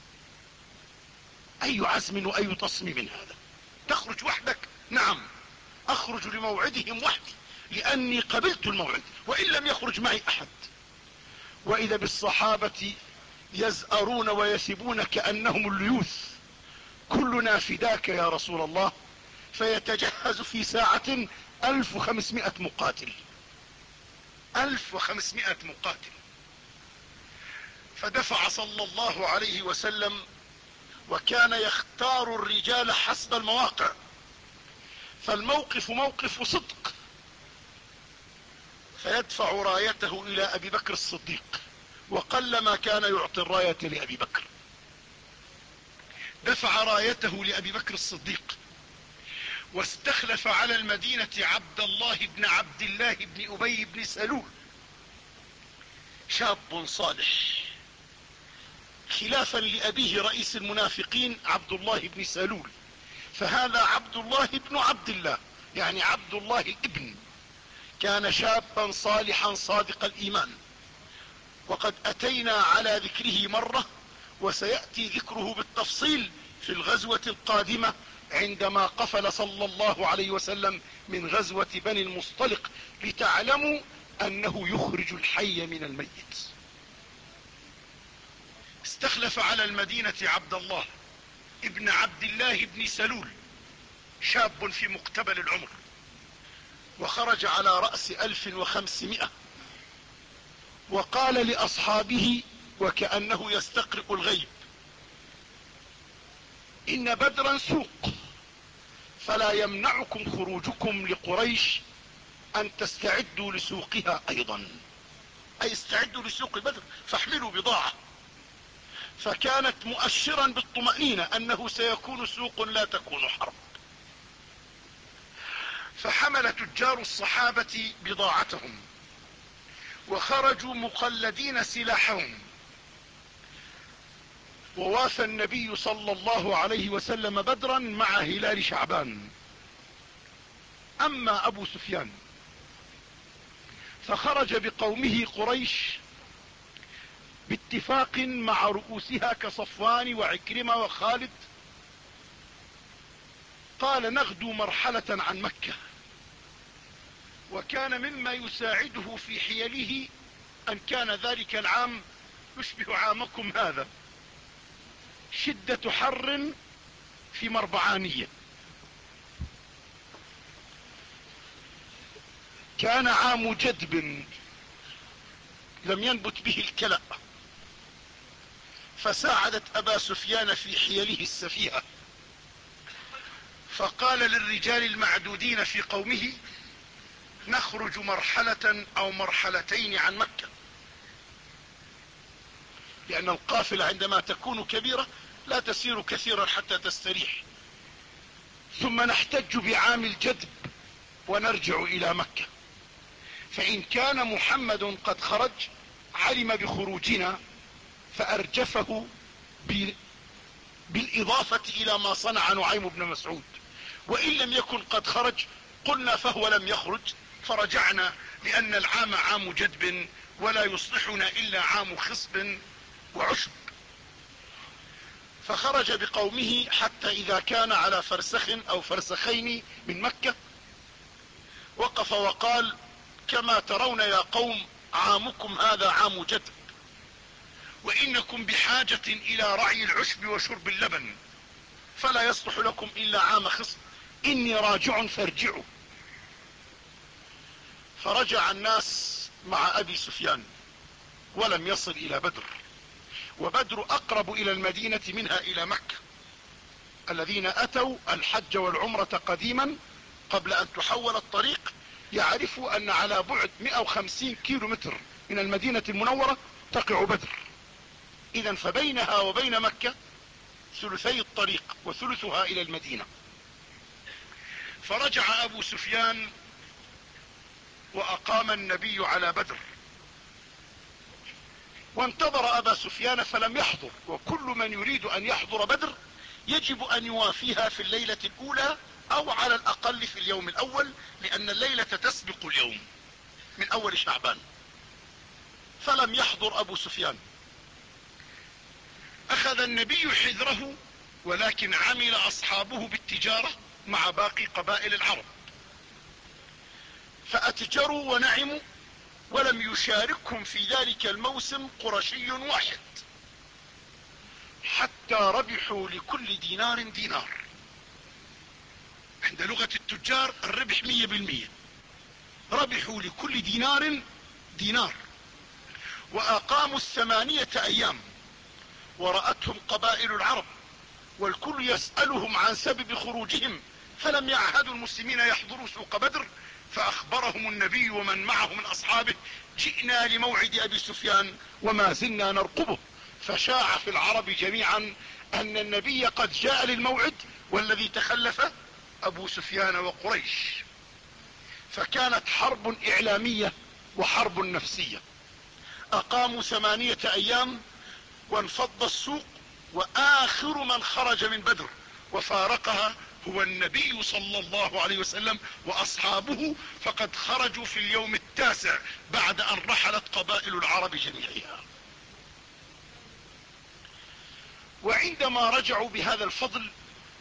أي عزم وأي تصميم هذا؟ تخرج وحدك؟ نعم، أخرج لموعدهم وحدي لأني قبلت الموعد وإن لم يخرج معي أحد. وإذا بالصحابة يزأرون ويسبون كأنهم الليوث: كلنا فداك يا رسول الله. فيتجهز في ساعة ألف وخمسمائة مقاتل، ألف وخمسمائة مقاتل. فدفع صلى الله عليه وسلم، وكان يختار الرجال حسب المواقع، فالموقف موقف صدق، فيدفع رايته إلى أبي بكر الصديق، وقلما كان يعطي الراية لأبي بكر. دفع رايته لأبي بكر الصديق، واستخلف على المدينة عبد الله بن عبد الله بن أبي بن سلول، شاب صالح خلافا لأبيه رئيس المنافقين عبد الله بن سلول، فهذا عبد الله بن عبد الله، يعني عبد الله الابن. كان شابا صالحا صادق الإيمان، وقد أتينا على ذكره مرة، وسيأتي ذكره بالتفصيل في الغزوة القادمة عندما قفل صلى الله عليه وسلم من غزوة بني المصطلق، لتعلموا أنه يخرج الحي من الميت. استخلف على المدينة عبد الله ابن عبد الله بن سلول، شاب في مقتبل العمر، وخرج على رأس ألف وخمسمائة، وقال لأصحابه وكأنه يستقرئ الغيب: إن بدرا سوق، فلا يمنعكم خروجكم لقريش أن تستعدوا لسوقها أيضا، أي استعدوا لسوق بدر فاحملوا بضاعة. فكانت مؤشرا بالطمأنينة أنه سيكون سوق لا تكون حرب. فحمل تجار الصحابة بضاعتهم وخرجوا مقلدين سلاحهم، ووافى النبي صلى الله عليه وسلم بدرا مع هلال شعبان. أما أبو سفيان فخرج بقومه قريش باتفاق مع رؤوسها كصفوان وعكرمة وخالد. قال: نغدو مرحلة عن مكة. وكان مما يساعده في حيله أن كان ذلك العام يشبه عامكم هذا، شدة حر في مربعانية. كان عام جدب لم ينبت به الكلأ، فساعدت أبا سفيان في حيله السفيهة، فقال للرجال المعدودين في قومه: نخرج مرحلة أو مرحلتين عن مكة، لأن القافلة عندما تكون كبيرة لا تسير كثيرا حتى تستريح، ثم نحتج بعام الجدب ونرجع إلى مكة. فإن كان محمد قد خرج علم بخروجنا فأرجفه بالإضافة إلى ما صنع نعيم بن مسعود، وإن لم يكن قد خرج قلنا فهو لم يخرج، فرجعنا، لأن العام عام جدب ولا يصلحنا إلا عام خصب وعشب. فخرج بقومه حتى إذا كان على فرسخ أو فرسخين من مكة وقف وقال: كما ترون يا قوم، عامكم هذا عام جدب، وإنكم بحاجة إلى رعي العشب وشرب اللبن، فلا يصلح لكم إلا عام خصب، إني راجع فارجعوا. فرجع الناس مع أبي سفيان ولم يصل إلى بدر، وبدر أقرب إلى المدينة منها إلى مكة. الذين أتوا الحج والعمرة قديما قبل أن تحول الطريق يعرفوا أن على بعد مئة وخمسين كيلو متر من المدينة المنورة تقع بدر. إذن فبينها وبين مكة ثلثي الطريق، وثلثها إلى المدينة. فرجع أبو سفيان وأقام النبي على بدر، وانتظر أبا سفيان فلم يحضر، وكل من يريد أن يحضر بدر يجب أن يوافيها في الليلة الأولى أو على الأقل في اليوم الأول، لأن الليلة تسبق اليوم من أول شعبان. فلم يحضر أبو سفيان. أخذ النبي حذره، ولكن عمل أصحابه بالتجارة مع باقي قبائل العرب، فأتجروا ونعموا، ولم يشاركهم في ذلك الموسم قرشي واحد، حتى ربحوا لكل دينار دينار. عند لغة التجار الربح مية بالمية، ربحوا لكل دينار دينار. وأقاموا الثمانية أيام، ورأتهم قبائل العرب والكل يسألهم عن سبب خروجهم، فلم يعهدوا المسلمين يحضروا سوق بدر. فأخبرهم النبي ومن معه من أصحابه: جئنا لموعد أبي سفيان وما زلنا نرقبه. فشاع في العرب جميعا أن النبي قد جاء للموعد، والذي تخلف أبو سفيان وقريش. فكانت حرب إعلامية وحرب نفسية. أقاموا ثمانية أيام وانفض السوق، واخر من خرج من بدر وفارقها هو النبي صلى الله عليه وسلم واصحابه، فقد خرجوا في اليوم التاسع بعد ان رحلت قبائل العرب جميعها. وعندما رجعوا بهذا الفضل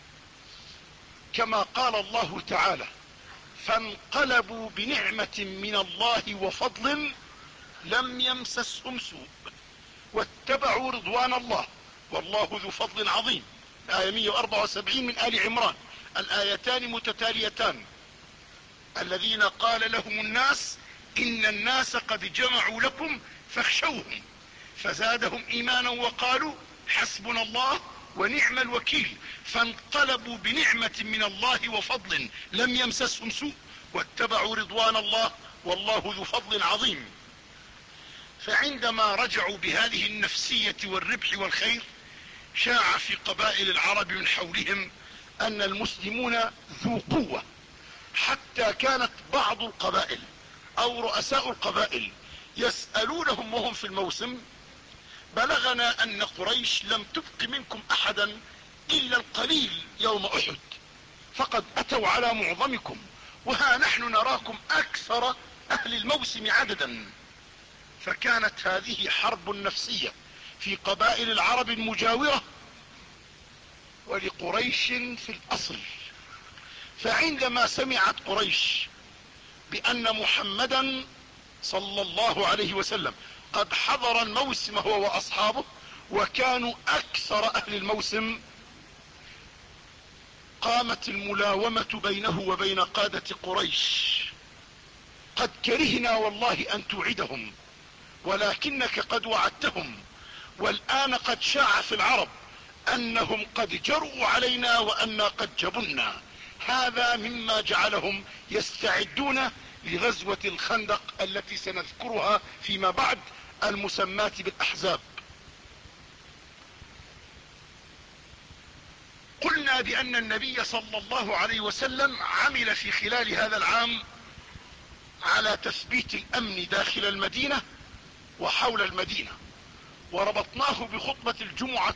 كما قال الله تعالى: فانقلبوا بنعمة من الله وفضل لم يمسسهم سوء واتبعوا رضوان الله والله ذو فضل عظيم. آية مئة وأربعة وسبعين من آل عمران، الآيتان متتاليتان. الذين قال لهم الناس إن الناس قد جمعوا لكم فاخشوهم فزادهم إيمانا وقالوا حسبنا الله ونعم الوكيل. فانقلبوا بنعمة من الله وفضل لم يمسسهم سوء واتبعوا رضوان الله والله ذو فضل عظيم. فعندما رجعوا بهذه النفسية والربح والخير، شاع في قبائل العرب من حولهم أن المسلمون ذو قوة، حتى كانت بعض القبائل أو رؤساء القبائل يسألونهم وهم في الموسم: بلغنا أن قريش لم تبق منكم أحدا إلا القليل يوم أحد، فقد أتوا على معظمكم، وها نحن نراكم أكثر أهل الموسم عددا. فكانت هذه حرب نفسية في قبائل العرب المجاورة ولقريش في الأصل. فعندما سمعت قريش بأن محمدا صلى الله عليه وسلم قد حضر الموسم هو وأصحابه وكانوا أكثر أهل الموسم، قامت الملاومة بينه وبين قادة قريش: قد كرهنا والله أن توعدهم، ولكنك قد وعدتهم، والآن قد شاع في العرب أنهم قد جرؤوا علينا وأنا قد جبنا. هذا مما جعلهم يستعدون لغزوة الخندق التي سنذكرها فيما بعد، المسماة بالأحزاب. قلنا بأن النبي صلى الله عليه وسلم عمل في خلال هذا العام على تثبيت الأمن داخل المدينة وحول المدينة، وربطناه بخطبة الجمعة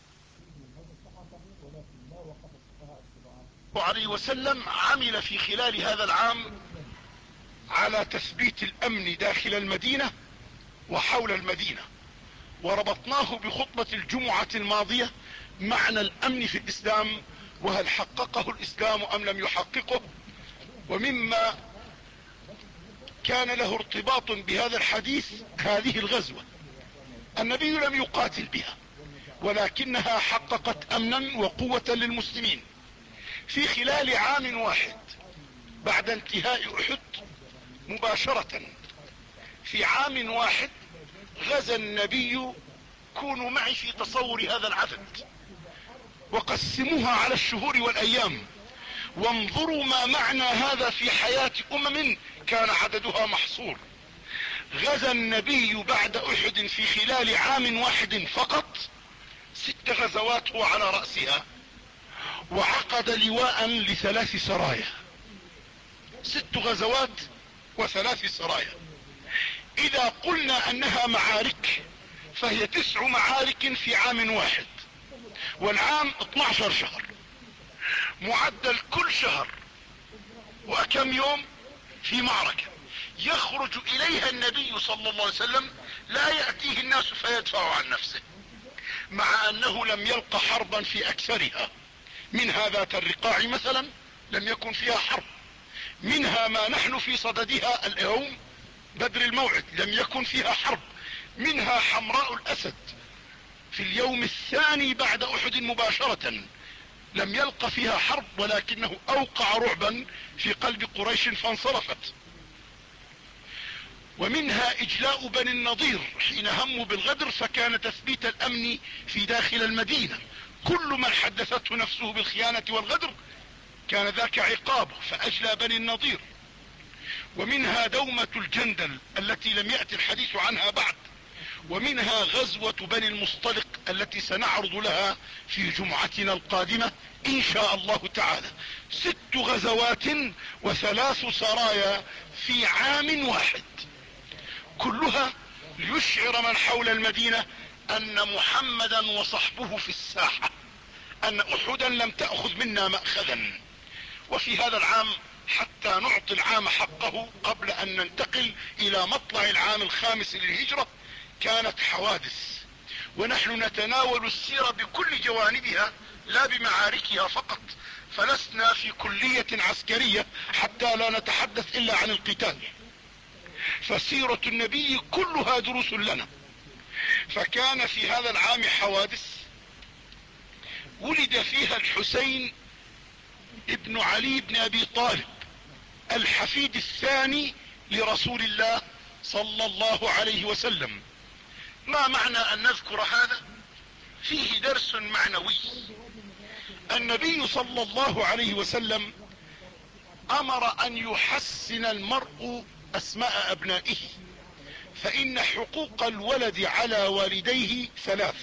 عليه وسلم عمل في خلال هذا العام على تثبيت الأمن داخل المدينة وحول المدينة، وربطناه بخطبة الجمعة الماضية معنى الأمن في الإسلام، وهل حققه الإسلام أم لم يحققه. ومما كان له ارتباط بهذا الحديث هذه الغزوة، النبي لم يقاتل بها، ولكنها حققت أمنا وقوة للمسلمين. في خلال عام واحد بعد انتهاء أحد مباشرة، في عام واحد غزا النبي، كونوا معي في تصور هذا العدد وقسموها على الشهور والأيام، وانظروا ما معنى هذا في حياة أمم كان عددها محصور. غزا النبي بعد أحد في خلال عام واحد فقط ست غزوات هو على رأسها، وعقد لواء لثلاث سرايا، ست غزوات وثلاث سرايا. إذا قلنا أنها معارك فهي تسع معارك في عام واحد، والعام اثنا عشر شهر، معدل كل شهر وكم يوم في معركة يخرج إليها النبي صلى الله عليه وسلم، لا يأتيه الناس فيدفع عن نفسه، مع أنه لم يلق حربا في أكثرها. منها ذات الرقاع مثلا لم يكن فيها حرب، منها ما نحن في صددها اليوم بدر الموعد لم يكن فيها حرب، منها حمراء الأسد في اليوم الثاني بعد أحد مباشرة لم يلق فيها حرب، ولكنه أوقع رعبا في قلب قريش فانصرفت. ومنها إجلاء بني النضير حين هموا بالغدر، فكان تثبيت الأمن في داخل المدينة، كل من حدثته نفسه بالخيانة والغدر كان ذاك عقابه، فأجلى بني النضير. ومنها دومة الجندل التي لم يأتي الحديث عنها بعد، ومنها غزوة بني المصطلق التي سنعرض لها في جمعتنا القادمة إن شاء الله تعالى. ست غزوات وثلاث سرايا في عام واحد، كلها ليشعر من حول المدينة ان محمدا وصحبه في الساحة، ان احدا لم تأخذ منا مأخذا. وفي هذا العام حتى نعطي العام حقه قبل ان ننتقل الى مطلع العام الخامس للهجرة، كانت حوادث، ونحن نتناول السيرة بكل جوانبها لا بمعاركها فقط، فلسنا في كلية عسكرية حتى لا نتحدث الا عن القتال، فسيرة النبي كلها دروس لنا. فكان في هذا العام حوادث ولد فيها الحسين ابن علي بن ابي طالب الحفيد الثاني لرسول الله صلى الله عليه وسلم. ما معنى ان نذكر هذا؟ فيه درس معنوي. النبي صلى الله عليه وسلم امر ان يحسن المرء اسماء ابنائه، فان حقوق الولد على والديه ثلاث: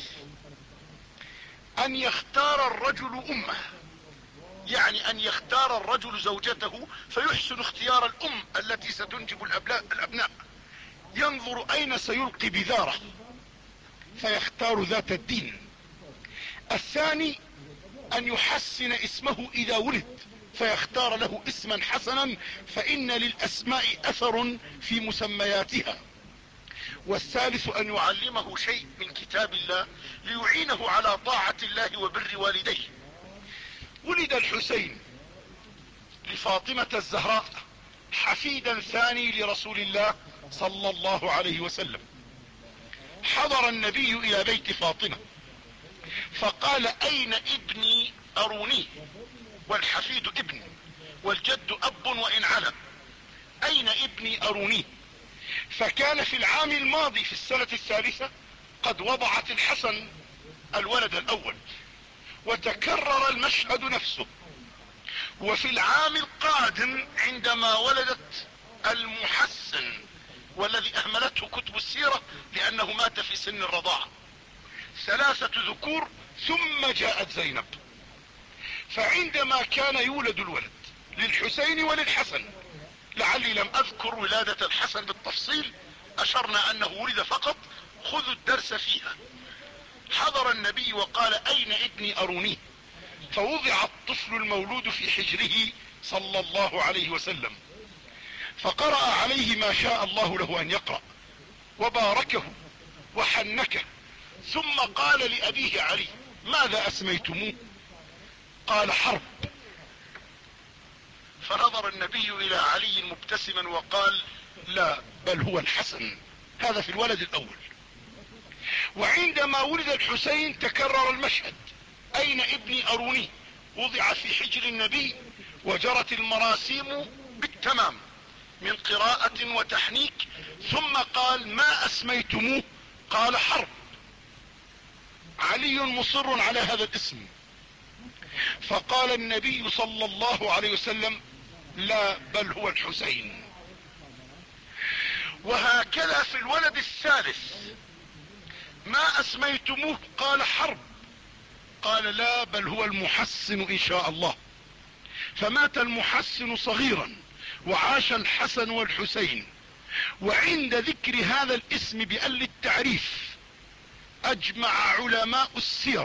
ان يختار الرجل امه، يعني ان يختار الرجل زوجته فيحسن اختيار الام التي ستنجب الابناء، ينظر اين سيلقي بذاره فيختار ذات الدين. الثاني ان يحسن اسمه اذا ولد فيختار له اسما حسنا، فان للاسماء اثر في مسمياتها. والثالث ان يعلمه شيء من كتاب الله ليعينه على طاعة الله وبر والديه. ولد الحسين لفاطمة الزهراء حفيدا ثاني لرسول الله صلى الله عليه وسلم. حضر النبي الى بيت فاطمة فقال: اين ابني ارونيه؟ والحفيد ابن والجد اب وان علم، اين ابني ارونيه؟ فكان في العام الماضي في السنة الثالثة قد وضعت الحسن الولد الاول، وتكرر المشهد نفسه. وفي العام القادم عندما ولدت المحسن، والذي اهملته كتب السيرة لانه مات في سن الرضاعة، ثلاثة ذكور ثم جاءت زينب. فعندما كان يولد الولد للحسين وللحسن، لعلي لم اذكر ولادة الحسن بالتفصيل، اشرنا انه ولد فقط، خذوا الدرس فيها. حضر النبي وقال: اين ابني ارونيه؟ فوضع الطفل المولود في حجره صلى الله عليه وسلم، فقرأ عليه ما شاء الله له ان يقرأ، وباركه وحنكه، ثم قال لابيه علي: ماذا اسميتموه؟ قال: حرب. فنظر النبي الى علي مبتسما وقال: لا، بل هو الحسن. هذا في الولد الاول. وعندما ولد الحسين تكرر المشهد: اين ابني اروني؟ وضع في حجر النبي وجرت المراسيم بالتمام من قراءة وتحنيك، ثم قال: ما اسميتموه؟ قال: حرب. علي مصر على هذا الاسم، فقال النبي صلى الله عليه وسلم: لا، بل هو الحسين. وهكذا في الولد الثالث: ما اسميتموه؟ قال: حرب. قال: لا، بل هو المحسن ان شاء الله. فمات المحسن صغيرا وعاش الحسن والحسين. وعند ذكر هذا الاسم بأل التعريف اجمع علماء السير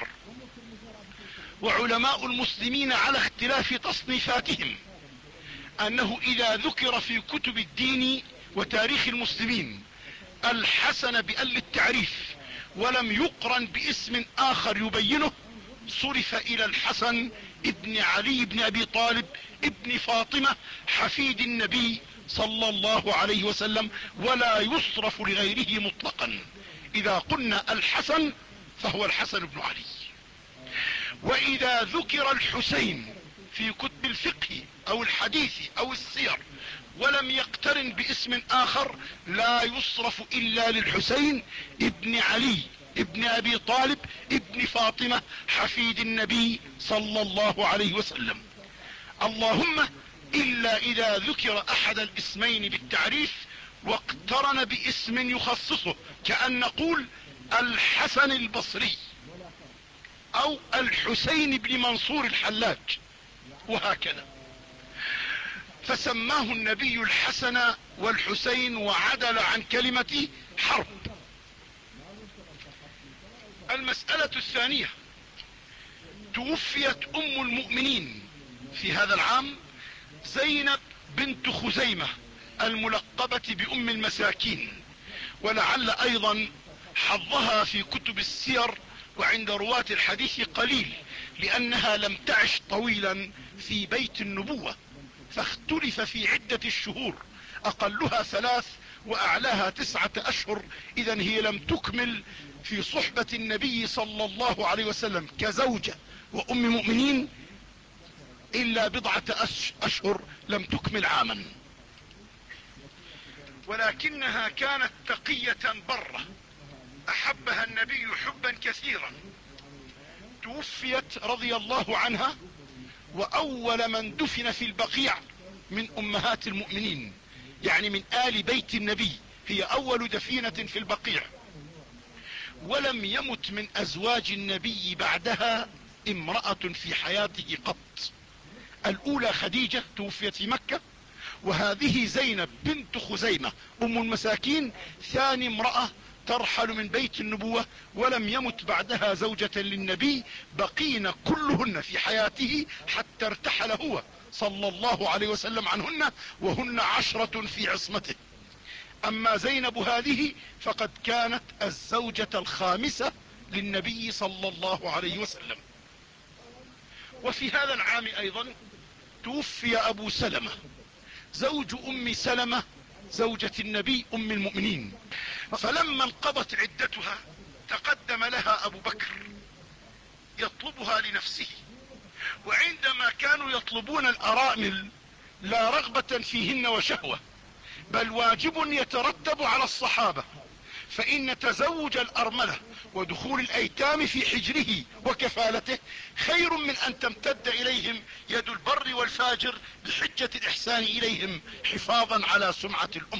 وعلماء المسلمين على اختلاف تصنيفاتهم انه اذا ذكر في كتب الدين وتاريخ المسلمين الحسن بأل التعريف ولم يقرن باسم اخر يبينه، صرف الى الحسن ابن علي بن ابي طالب ابن فاطمة حفيد النبي صلى الله عليه وسلم، ولا يصرف لغيره مطلقا. اذا قلنا الحسن فهو الحسن بن علي. واذا ذكر الحسين في كتب الفقه او الحديث او السير ولم يقترن باسم اخر لا يصرف الا للحسين ابن علي ابن ابي طالب ابن فاطمة حفيد النبي صلى الله عليه وسلم، اللهم الا اذا ذكر احد الاسمين بالتعريف واقترن باسم يخصصه، كأن نقول الحسن البصري او الحسين بن منصور الحلاج، وهكذا. فسماه النبي الحسن والحسين وعدل عن كلمة حرب. المسألة الثانية، توفيت ام المؤمنين في هذا العام زينب بنت خزيمة الملقبة بام المساكين، ولعل ايضا حظها في كتب السير وعند رواة الحديث قليل، لانها لم تعش طويلا في بيت النبوة، فاختلف في عدة الشهور، اقلها ثلاث واعلاها تسعة اشهر. اذا هي لم تكمل في صحبة النبي صلى الله عليه وسلم كزوجة وام مؤمنين الا بضعة اشهر، لم تكمل عاما، ولكنها كانت تقية برة احبها النبي حبا كثيرا. توفيت رضي الله عنها، واول من دفن في البقيع من امهات المؤمنين، يعني من آل بيت النبي، هي اول دفينة في البقيع. ولم يمت من ازواج النبي بعدها امرأة في حياته قط. الاولى خديجة توفيت في مكة، وهذه زينب بنت خزيمة ام المساكين ثاني امرأة ترحل من بيت النبوة، ولم يمت بعدها زوجة للنبي، بقين كلهن في حياته حتى ارتحل هو صلى الله عليه وسلم عنهن، وهن عشرة في عصمته. اما زينب هذه فقد كانت الزوجة الخامسة للنبي صلى الله عليه وسلم. وفي هذا العام ايضا توفي ابو سلمة زوج ام سلمة زوجة النبي ام المؤمنين، فلما انقضت عدتها تقدم لها ابو بكر يطلبها لنفسه. وعندما كانوا يطلبون الارامل لا رغبة فيهن وشهوة، بل واجب يترتب على الصحابة، فان تزوج الارملة ودخول الايتام في حجره وكفالته خير من ان تمتد اليهم يد البر والفاجر بحجة الاحسان اليهم حفاظا على سمعة الام.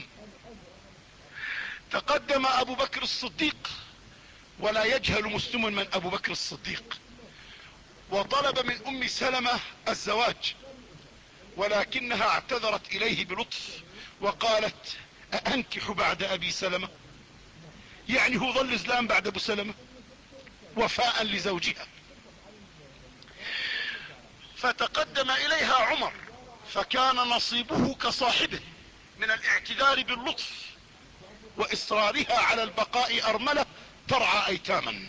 تقدم ابو بكر الصديق، ولا يجهل مسلم من ابو بكر الصديق، وطلب من ام سلمة الزواج، ولكنها اعتذرت اليه بلطف وقالت: أأنكح بعد ابي سلمة؟ يعني هو ظل زلام بعد ابو سلمة وفاء لزوجها. فتقدم اليها عمر، فكان نصيبه كصاحبه من الاعتذار باللطف واصرارها على البقاء ارملة ترعى ايتاما.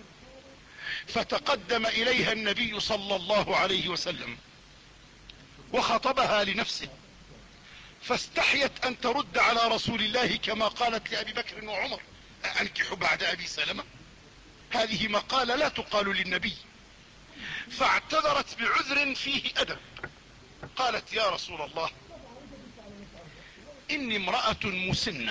فتقدم اليها النبي صلى الله عليه وسلم وخطبها لنفسه، فاستحيت ان ترد على رسول الله كما قالت لابي بكر وعمر: أأنكح بعد ابي سلمة؟ هذه مقالة لا تقال للنبي. فاعتذرت بعذر فيه ادب، قالت: يا رسول الله، اني امرأة مسنة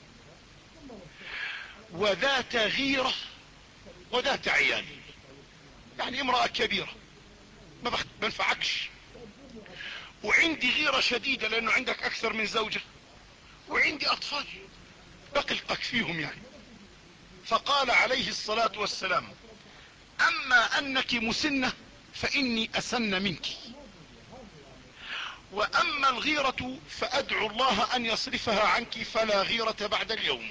وذات غيرة وذات عيال، يعني امرأة كبيرة ما بنفعكش، وعندي غيرة شديدة لانه عندك اكثر من زوجة، وعندي اطفال بقلقك فيهم يعني. فقال عليه الصلاة والسلام: اما انك مسنة فاني اسن منك، واما الغيرة فادعو الله ان يصرفها عنك فلا غيرة بعد اليوم،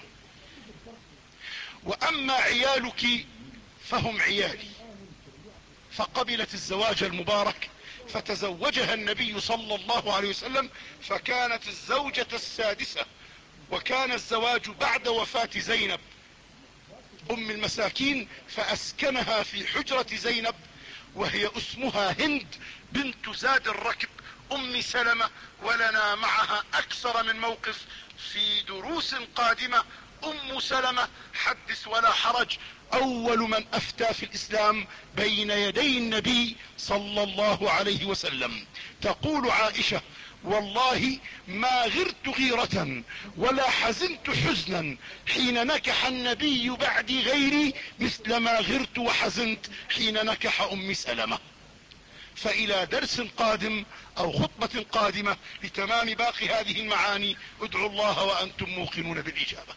واما عيالك فهم عيالي. فقبلت الزواج المبارك، فتزوجها النبي صلى الله عليه وسلم، فكانت الزوجة السادسة. وكان الزواج بعد وفاة زينب ام المساكين، فاسكنها في حجرة زينب، وهي اسمها هند بنت زاد الركب ام سلمة. ولنا معها اكثر من موقف في دروس قادمة. ام سلمة حدث ولا حرج، اول من افتى في الاسلام بين يدي النبي صلى الله عليه وسلم. تقول عائشة: والله ما غرت غيرة ولا حزنت حزنا حين نكح النبي بعدي غيري مثل ما غرت وحزنت حين نكح ام سلمة. فالى درس قادم او خطبة قادمة لتمام باقي هذه المعاني، ادعوا الله وانتم موقنون بالاجابة.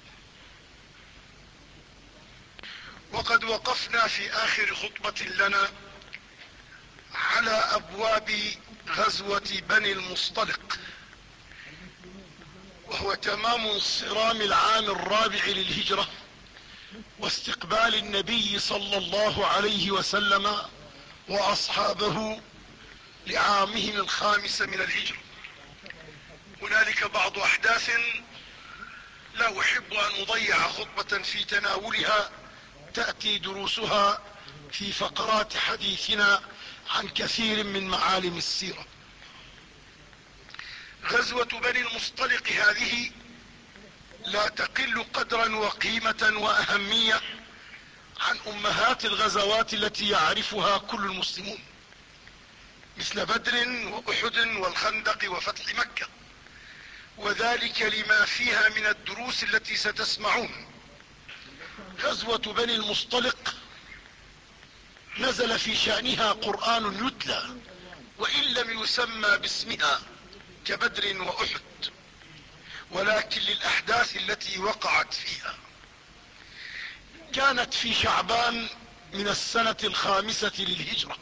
وقد وقفنا في اخر خطبة لنا على ابواب غزوة بني المصطلق، وهو تمام انصرام العام الرابع للهجرة واستقبال النبي صلى الله عليه وسلم واصحابه لعامهم الخامس من الهجرة. هنالك بعض احداث لا احب ان اضيع خطبة في تناولها، تأتي دروسها في فقرات حديثنا عن كثير من معالم السيرة. غزوة بني المصطلق هذه لا تقل قدرا وقيمة واهمية عن امهات الغزوات التي يعرفها كل المسلمون، مثل بدر واحد والخندق وفتح مكة، وذلك لما فيها من الدروس التي ستسمعون. غزوة بني المصطلق نزل في شأنها قرآن يتلى وإن لم يسمى باسمها كبدر وأحد، ولكن للأحداث التي وقعت فيها. كانت في شعبان من السنة الخامسة للهجرة.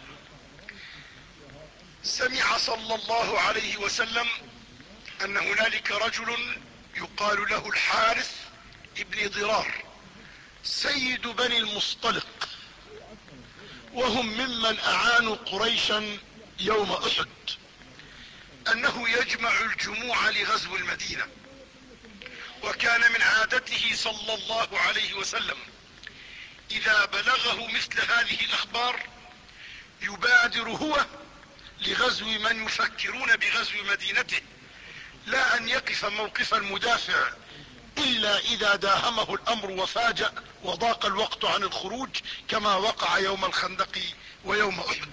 سمع صلى الله عليه وسلم ان هنالك رجل يقال له الحارث ابن ضرار سيد بني المصطلق، وهم ممن اعانوا قريشا يوم احد، انه يجمع الجموع لغزو المدينة. وكان من عادته صلى الله عليه وسلم اذا بلغه مثل هذه الاخبار يبادر هو لغزو من يفكرون بغزو مدينته، لا ان يقف موقف المدافع الا اذا داهمه الامر وفاجأ وضاق الوقت عن الخروج، كما وقع يوم الخندق ويوم احد.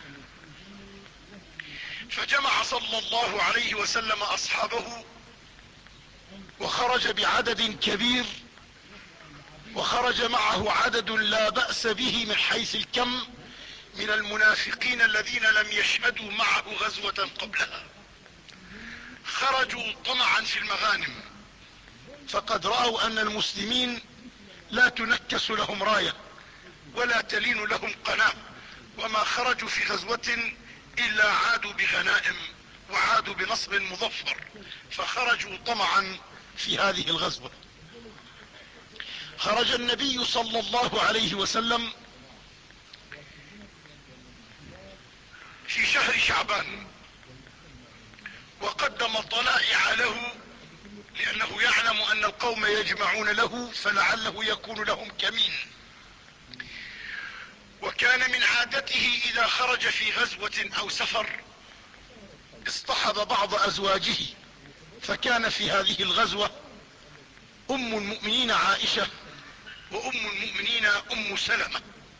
فجمع صلى الله عليه وسلم اصحابه وخرج بعدد كبير، وخرج معه عدد لا بأس به من حيث الكم من المنافقين الذين لم يشهدوا معه غزوة قبلها. خرجوا طمعا في المغانم، فقد رأوا ان المسلمين لا تنكس لهم راية ولا تلين لهم قناة، وما خرجوا في غزوة الا عادوا بغنائم وعادوا بنصر مظفر، فخرجوا طمعا في هذه الغزوة. خرج النبي صلى الله عليه وسلم في شهر شعبان، وقدم طلائع له لانه يعلم ان القوم يجمعون له فلعله يكون لهم كمين. وكان من عادته اذا خرج في غزوة او سفر اصطحب بعض ازواجه، فكان في هذه الغزوة ام المؤمنين عائشة وام المؤمنين ام سلمة.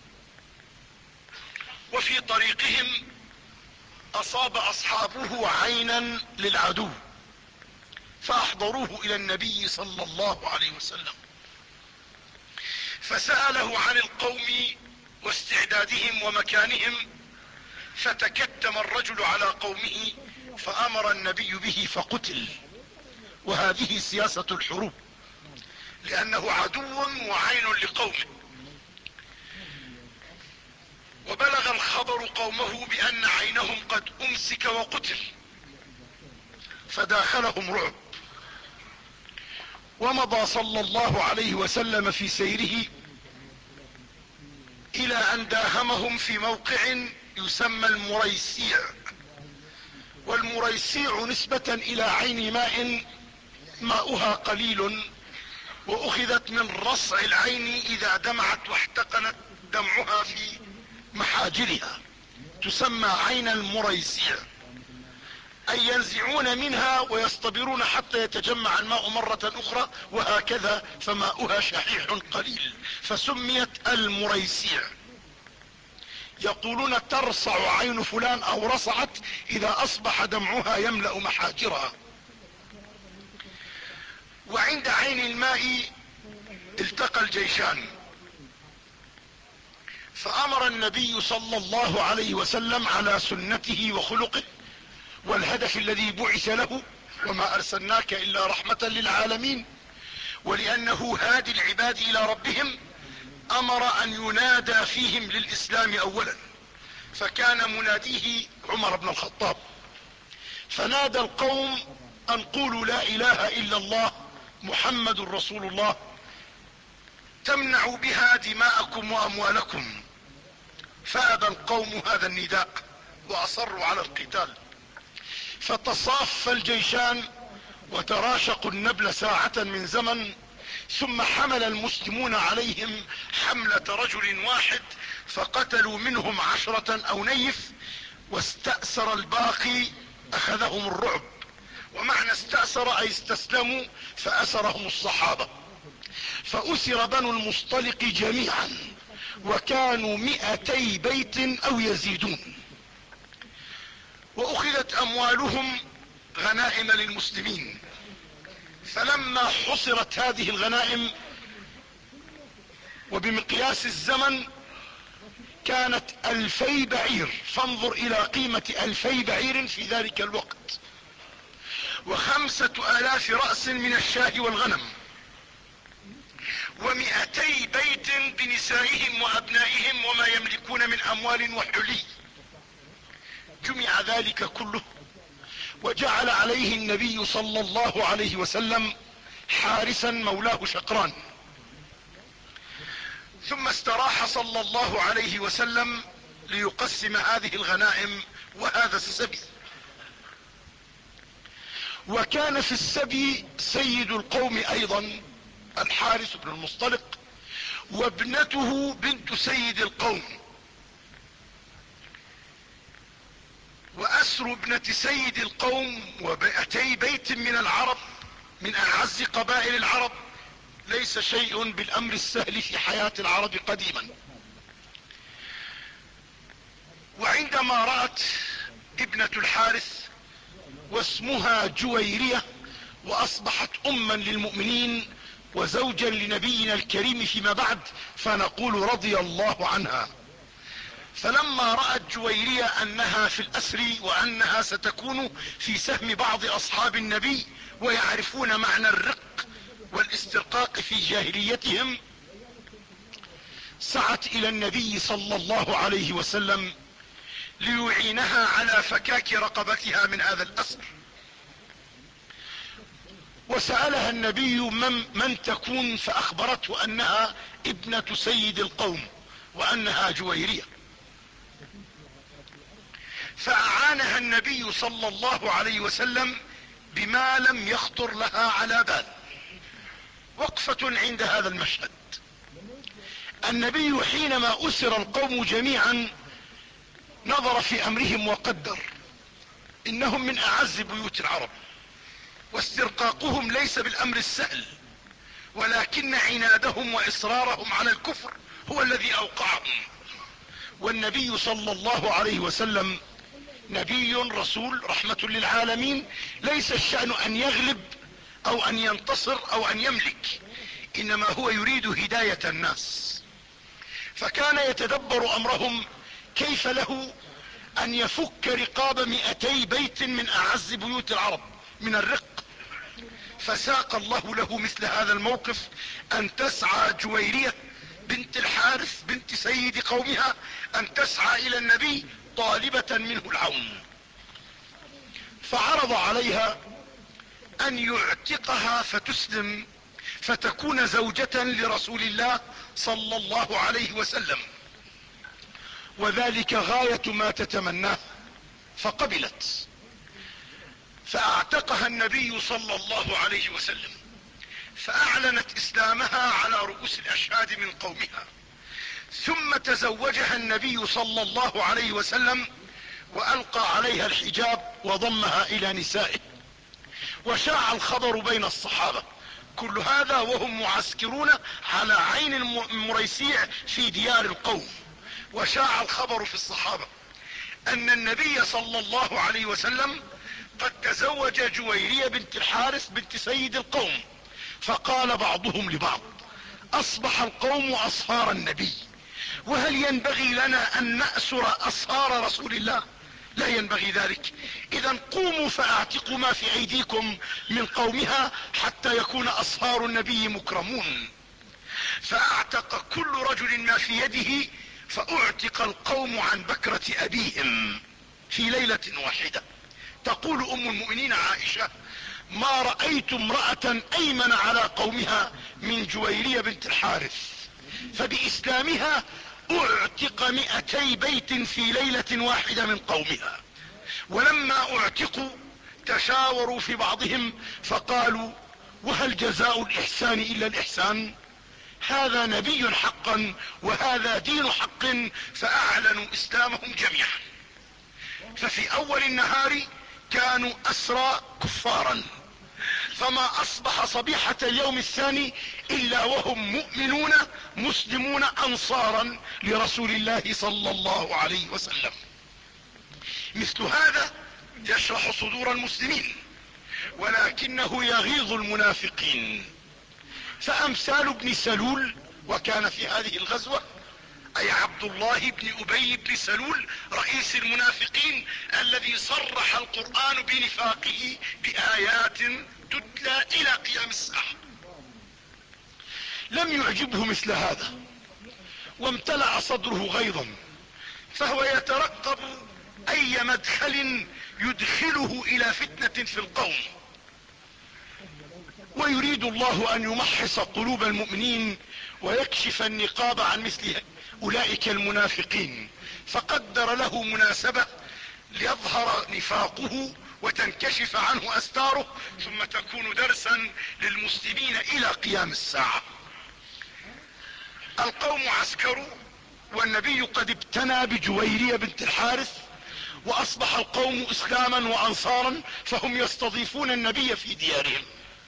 وفي طريقهم اصاب اصحابه عينا للعدو فاحضروه الى النبي صلى الله عليه وسلم، فسأله عن القوم واستعدادهم ومكانهم، فتكتم الرجل على قومه فامر النبي به فقتل. وهذه سياسة الحروب، لانه عدو وعين لقومه. وبلغ الخبر قومه بان عينهم قد امسك وقتل، فداخلهم رعب. ومضى صلى الله عليه وسلم في سيره الى ان داهمهم في موقع يسمى المريسيع. والمريسيع نسبة الى عين ماء ماؤها قليل، واخذت من رصع العين اذا دمعت واحتقنت دمعها في محاجرها، تسمى عين المريسيع، اي ينزعون منها ويصطبرون حتى يتجمع الماء مرة اخرى، وهكذا فماؤها شحيح قليل، فسميت المريسيع. يقولون ترصع عين فلان او رصعت اذا اصبح دمعها يملأ محاجرها. وعند عين الماء التقى الجيشان، فامر النبي صلى الله عليه وسلم على سنته وخلقه والهدف الذي بعث له، وما ارسلناك الا رحمة للعالمين، ولانه هادي العباد الى ربهم امر ان ينادى فيهم للاسلام اولا، فكان مناديه عمر بن الخطاب، فنادى القوم ان قولوا لا اله الا الله محمد رسول الله. تمنعوا بها دماءكم واموالكم. فابى القوم هذا النداء واصروا على القتال، فتصاف الجيشان وتراشقوا النبل ساعة من زمن، ثم حمل المسلمون عليهم حملة رجل واحد فقتلوا منهم عشرة او نيف، واستأسر الباقي، اخذهم الرعب. ومعنى استأسر اي استسلموا، فاسرهم الصحابة. فاسر بنو المصطلق جميعا، وكانوا مئتي بيت او يزيدون، واخذت اموالهم غنائم للمسلمين. فلما حصرت هذه الغنائم، وبمقياس الزمن كانت الفي بعير، فانظر الى قيمة الفي بعير في ذلك الوقت، وخمسة الاف رأس من الشاة والغنم، ومئتي بيت بنسائهم وابنائهم وما يملكون من اموال وحلي. جمع ذلك كله وجعل عليه النبي صلى الله عليه وسلم حارسا مولاه شقران. ثم استراح صلى الله عليه وسلم ليقسم هذه الغنائم وهذا السبي. وكان في السبي سيد القوم ايضا الحارس بن المصطلق، وابنته بنت سيد القوم. واسر ابنة سيد القوم ومئتي بيت من العرب، من اعز قبائل العرب، ليس شيء بالامر السهل في حياة العرب قديما. وعندما رأت ابنة الحارث واسمها جويرية، واصبحت اما للمؤمنين وزوجا لنبينا الكريم فيما بعد، فنقول رضي الله عنها. فلما رأت جويرية انها في الاسر وانها ستكون في سهم بعض اصحاب النبي، ويعرفون معنى الرق والاسترقاق في جاهليتهم، سعت الى النبي صلى الله عليه وسلم ليعينها على فكاك رقبتها من هذا الاسر. وسألها النبي من, من تكون، فاخبرته انها ابنة سيد القوم وانها جويرية. فاعانها النبي صلى الله عليه وسلم بما لم يخطر لها على بال. وقفة عند هذا المشهد. النبي حينما اسر القوم جميعا نظر في امرهم وقدر انهم من اعز بيوت العرب، واسترقاقهم ليس بالامر السهل، ولكن عنادهم واصرارهم على الكفر هو الذي اوقعهم. والنبي صلى الله عليه وسلم نبي رسول رحمة للعالمين، ليس الشأن ان يغلب او ان ينتصر او ان يملك، انما هو يريد هداية الناس. فكان يتدبر امرهم كيف له ان يفك رقاب مئتي بيت من اعز بيوت العرب من الرق. فساق الله له مثل هذا الموقف، ان تسعى جويرية بنت الحارث بنت سيد قومها، ان تسعى الى النبي طالبة منه العون. فعرض عليها ان يعتقها فتسلم، فتكون زوجة لرسول الله صلى الله عليه وسلم، وذلك غاية ما تتمناه. فقبلت، فاعتقها النبي صلى الله عليه وسلم، فاعلنت اسلامها على رؤوس الاشهاد من قومها. ثم تزوجها النبي صلى الله عليه وسلم، والقى عليها الحجاب وضمها الى نسائه، وشاع الخبر بين الصحابة. كل هذا وهم معسكرون على عين المريسيع في ديار القوم. وشاع الخبر في الصحابة ان النبي صلى الله عليه وسلم قد تزوج جويرية بنت الحارث بنت سيد القوم. فقال بعضهم لبعض: اصبح القوم اصهار النبي، وهل ينبغي لنا ان نأسر اصهار رسول الله؟ لا ينبغي ذلك. اذا قوموا فاعتقوا ما في ايديكم من قومها، حتى يكون اصهار النبي مكرمون. فاعتق كل رجل ما في يده، فاعتق القوم عن بكرة ابيهم في ليلة واحدة. تقول ام المؤمنين عائشة: ما رأيت امرأة ايمن على قومها من جويرية بنت الحارث. فبإسلامها اعتق مئتي بيت في ليلة واحدة من قومها. ولما اعتقوا تشاوروا في بعضهم فقالوا وهل جزاء الإحسان إلا الإحسان؟ هذا نبي حقا وهذا دين حق، فأعلنوا إسلامهم جميعا. ففي أول النهار كانوا أسرى كفارا، فما أصبح صبيحة اليوم الثاني إلا وهم مؤمنون مسلمون أنصارا لرسول الله صلى الله عليه وسلم. مثل هذا يشرح صدور المسلمين، ولكنه يغيظ المنافقين. فأمثال ابن سلول، وكان في هذه الغزوة أي عبد الله بن أبي بن سلول رئيس المنافقين الذي صرح القرآن بنفاقه بآيات تتلى إلى قيام الساعة، لم يعجبه مثل هذا وامتلأ صدره غيظا، فهو يترقب أي مدخل يدخله إلى فتنة في القوم، ويريد الله أن يمحص قلوب المؤمنين ويكشف النقاب عن مثل أولئك المنافقين، فقدر له مناسبة ليظهر نفاقه وتنكشف عنه أستاره، ثم تكون درسا للمسلمين إلى قيام الساعة. القوم عسكروا والنبي قد ابتنى بجويرية بنت الحارث، وأصبح القوم إسلاما وأنصارا، فهم يستضيفون النبي في ديارهم.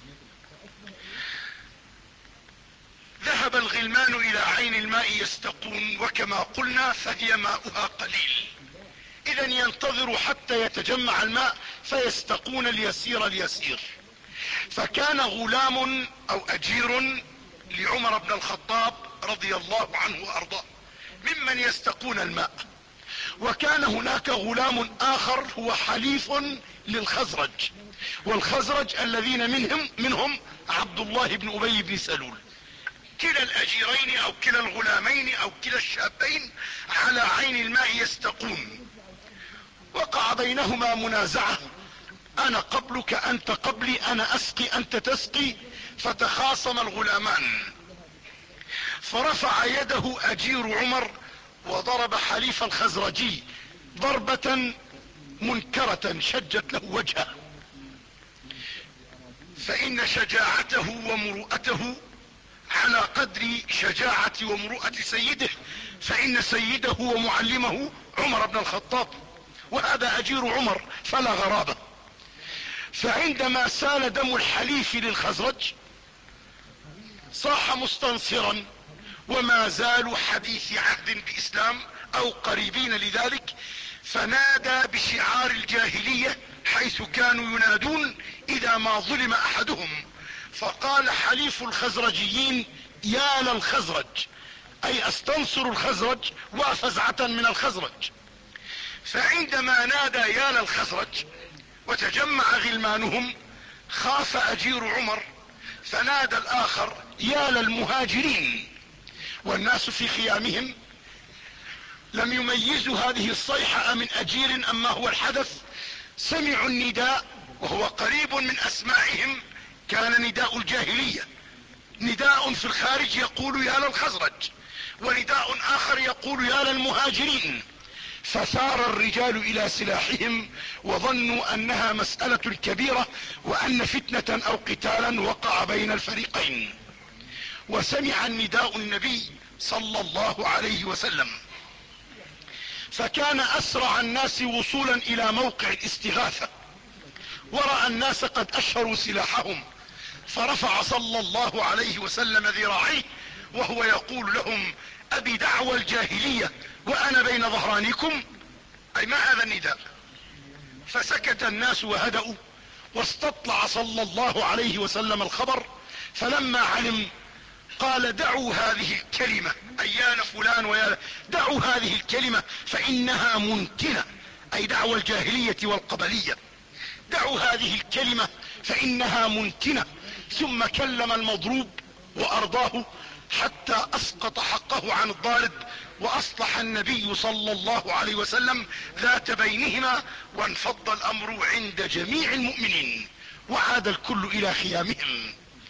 ذهب الغلمان إلى عين الماء يستقون، وكما قلنا فهي ماؤها قليل، إذا ينتظر حتى يتجمع الماء فيستقون اليسير اليسير. فكان غلام أو أجير لعمر بن الخطاب رضي الله عنه وأرضاه ممن يستقون الماء، وكان هناك غلام آخر هو حليف للخزرج، والخزرج الذين منهم منهم عبد الله بن أبي بن سلول. كلا الأجيرين أو كلا الغلامين أو كلا الشابين على عين الماء يستقون، وقع بينهما منازعة، أنا قبلك أنت قبلي، أنا أسقي أنت تسقي، فتخاصم الغلامان، فرفع يده أجير عمر وضرب حليف الخزرجي ضربة منكرة شجت له وجهه. فإن شجاعته ومروءته على قدر شجاعة ومروءة سيده، فإن سيده ومعلمه عمر بن الخطاب، وهذا أجير عمر فلا غرابة. فعندما سال دم الحليف للخزرج صاح مستنصرا، وما زالوا حديث عهد بإسلام أو قريبين لذلك، فنادى بشعار الجاهلية حيث كانوا ينادون إذا ما ظلم أحدهم، فقال حليف الخزرجيين يا للخزرج، أي استنصر الخزرج وفزعة من الخزرج. فعندما نادى يا للخزرج وتجمع غلمانهم خاف أجير عمر، فنادى الآخر يا للمهاجرين، والناس في خيامهم لم يميزوا هذه الصيحة من أجير أما هو الحدث، سمعوا النداء وهو قريب من أسماعهم، كان نداء الجاهلية، نداء في الخارج يقول يا للخزرج، ونداء آخر يقول يا للمهاجرين، فثار الرجال إلى سلاحهم وظنوا أنها مسألة كبيرة وأن فتنة أو قتالا وقع بين الفريقين. وسمع النداء النبي صلى الله عليه وسلم، فكان أسرع الناس وصولا إلى موقع الاستغاثة، ورأى الناس قد أشهروا سلاحهم، فرفع صلى الله عليه وسلم ذراعيه وهو يقول لهم أبي دعوى الجاهلية وأنا بين ظهرانكم، أي ما هذا النداء؟ فسكت الناس وهدأوا، واستطلع صلى الله عليه وسلم الخبر، فلما علم قال دعوا هذه الكلمة، أي يا لفلان ويا دعوا هذه الكلمة فإنها منتنة، أي دعوى الجاهلية والقبلية، دعوا هذه الكلمة فإنها منتنة. ثم كلم المضروب وأرضاه حتى أسقط حقه عن الضارب، وأصلح النبي صلى الله عليه وسلم ذات بينهما، وانفض الأمر عند جميع المؤمنين، وعاد الكل إلى خيامهم.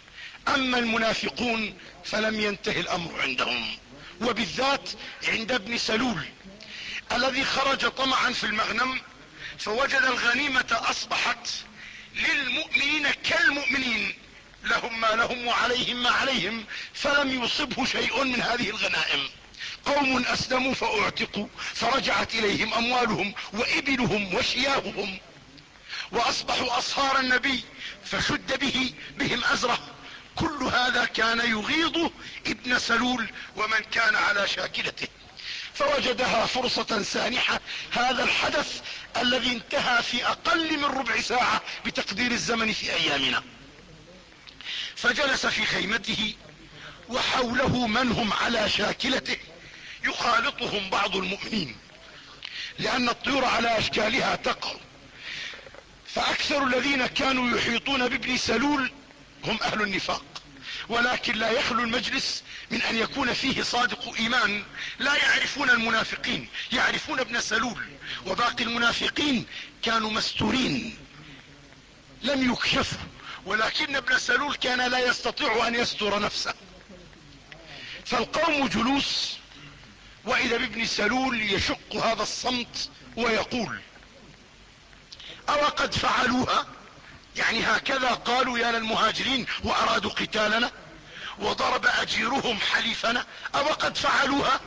اما المنافقون فلم ينتهي الامر عندهم، وبالذات عند ابن سلول الذي خرج طمعا في المغنم فوجد الغنيمة اصبحت للمؤمنين كالمؤمنين، لهم ما لهم وعليهم ما عليهم، فلم يصبه شيء من هذه الغنائم. قوم اسلموا فاعتقوا فرجعت اليهم اموالهم وابلهم وشياههم، واصبحوا اصهار النبي فشد به بهم ازره. كل هذا كان يغيظ ابن سلول ومن كان على شاكلته، فوجدها فرصة سانحة هذا الحدث الذي انتهى في اقل من ربع ساعة بتقدير الزمن في ايامنا. فجلس في خيمته وحوله من هم على شاكلته يخالطهم بعض المؤمنين، لان الطيور على اشكالها تقع، فاكثر الذين كانوا يحيطون بابن سلول هم اهل النفاق، ولكن لا يخلو المجلس من ان يكون فيه صادق ايمان. لا يعرفون المنافقين، يعرفون ابن سلول، وباقي المنافقين كانوا مستورين لم يكشفوا، ولكن ابن سلول كان لا يستطيع ان يستر نفسه. فالقوم جلوس، واذا بابن سلول يشق هذا الصمت ويقول: او قد فعلوها، يعني هكذا قالوا يا للمهاجرين وارادوا قتالنا وضرب اجيرهم حليفنا، او قد فعلوها.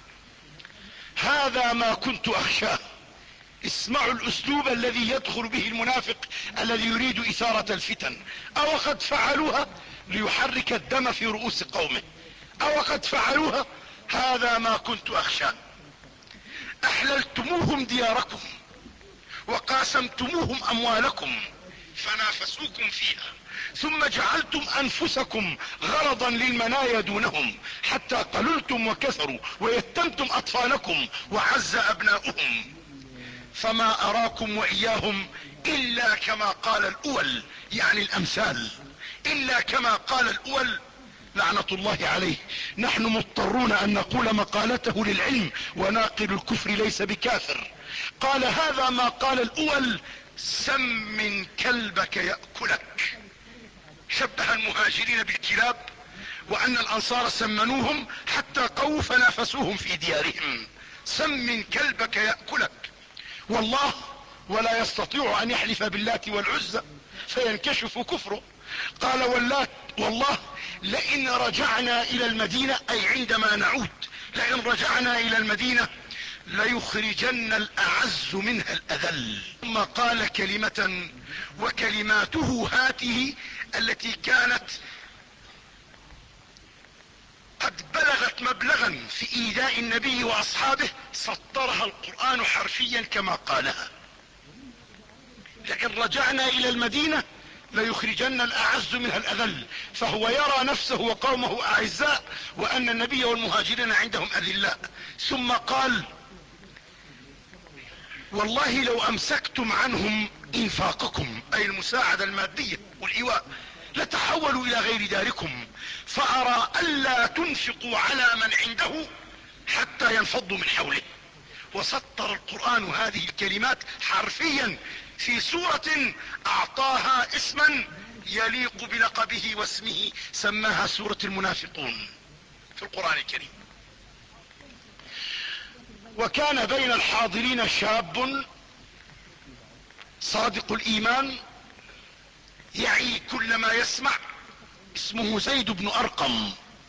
هذا ما كنت اخشاه. اسمعوا الاسلوب الذي يدخل به المنافق الذي يريد اثارة الفتن. او قد فعلوها ليحرك الدم في رؤوس قومه، او قد فعلوها، هذا ما كنت اخشاه. احللتموهم دياركم وقاسمتموهم اموالكم فنافسوكم فيها، ثم جعلتم انفسكم غرضا للمنايا دونهم، حتى قللتم وكثروا ويتمتم اطفالكم وعز ابناؤهم، فما اراكم واياهم الا كما قال الاول، يعني الامثال، الا كما قال الاول لعنة الله عليه. نحن مضطرون ان نقول مقالته للعلم، وناقل الكفر ليس بكافر. قال: هذا ما قال الاول: سمن كلبك يأكلك. شبه المهاجرين بالكلاب، وان الانصار سمنوهم حتى قووا فنافسوهم في ديارهم. سمن كلبك يأكلك. والله ولا يستطيع ان يحلف باللات والعزى فينكشف كفره. قال: واللات والله لئن رجعنا الى المدينة، اي عندما نعود، لئن رجعنا الى المدينة ليخرجن الاعز منها الاذل. ثم قال كلمة: وكلماته هاته التي كانت قد بلغت مبلغا في ايذاء النبي واصحابه، سطرها القرآن حرفيا كما قالها: لئن رجعنا الى المدينة ليخرجن الاعز منها الاذل. فهو يرى نفسه وقومه اعزاء، وان النبي والمهاجرين عندهم اذلاء. ثم قال: والله لو امسكتم عنهم انفاقكم، اي المساعدة المادية والايواء، لتحولوا الى غير داركم، فارى الا تنفقوا على من عنده حتى ينفضوا من حوله. وسطر القرآن هذه الكلمات حرفيا في سورة اعطاها اسما يليق بلقبه واسمه، سماها سورة المنافقون في القرآن الكريم. وكان بين الحاضرين شاب صادق الايمان يعي كل ما يسمع، اسمه زيد بن ارقم،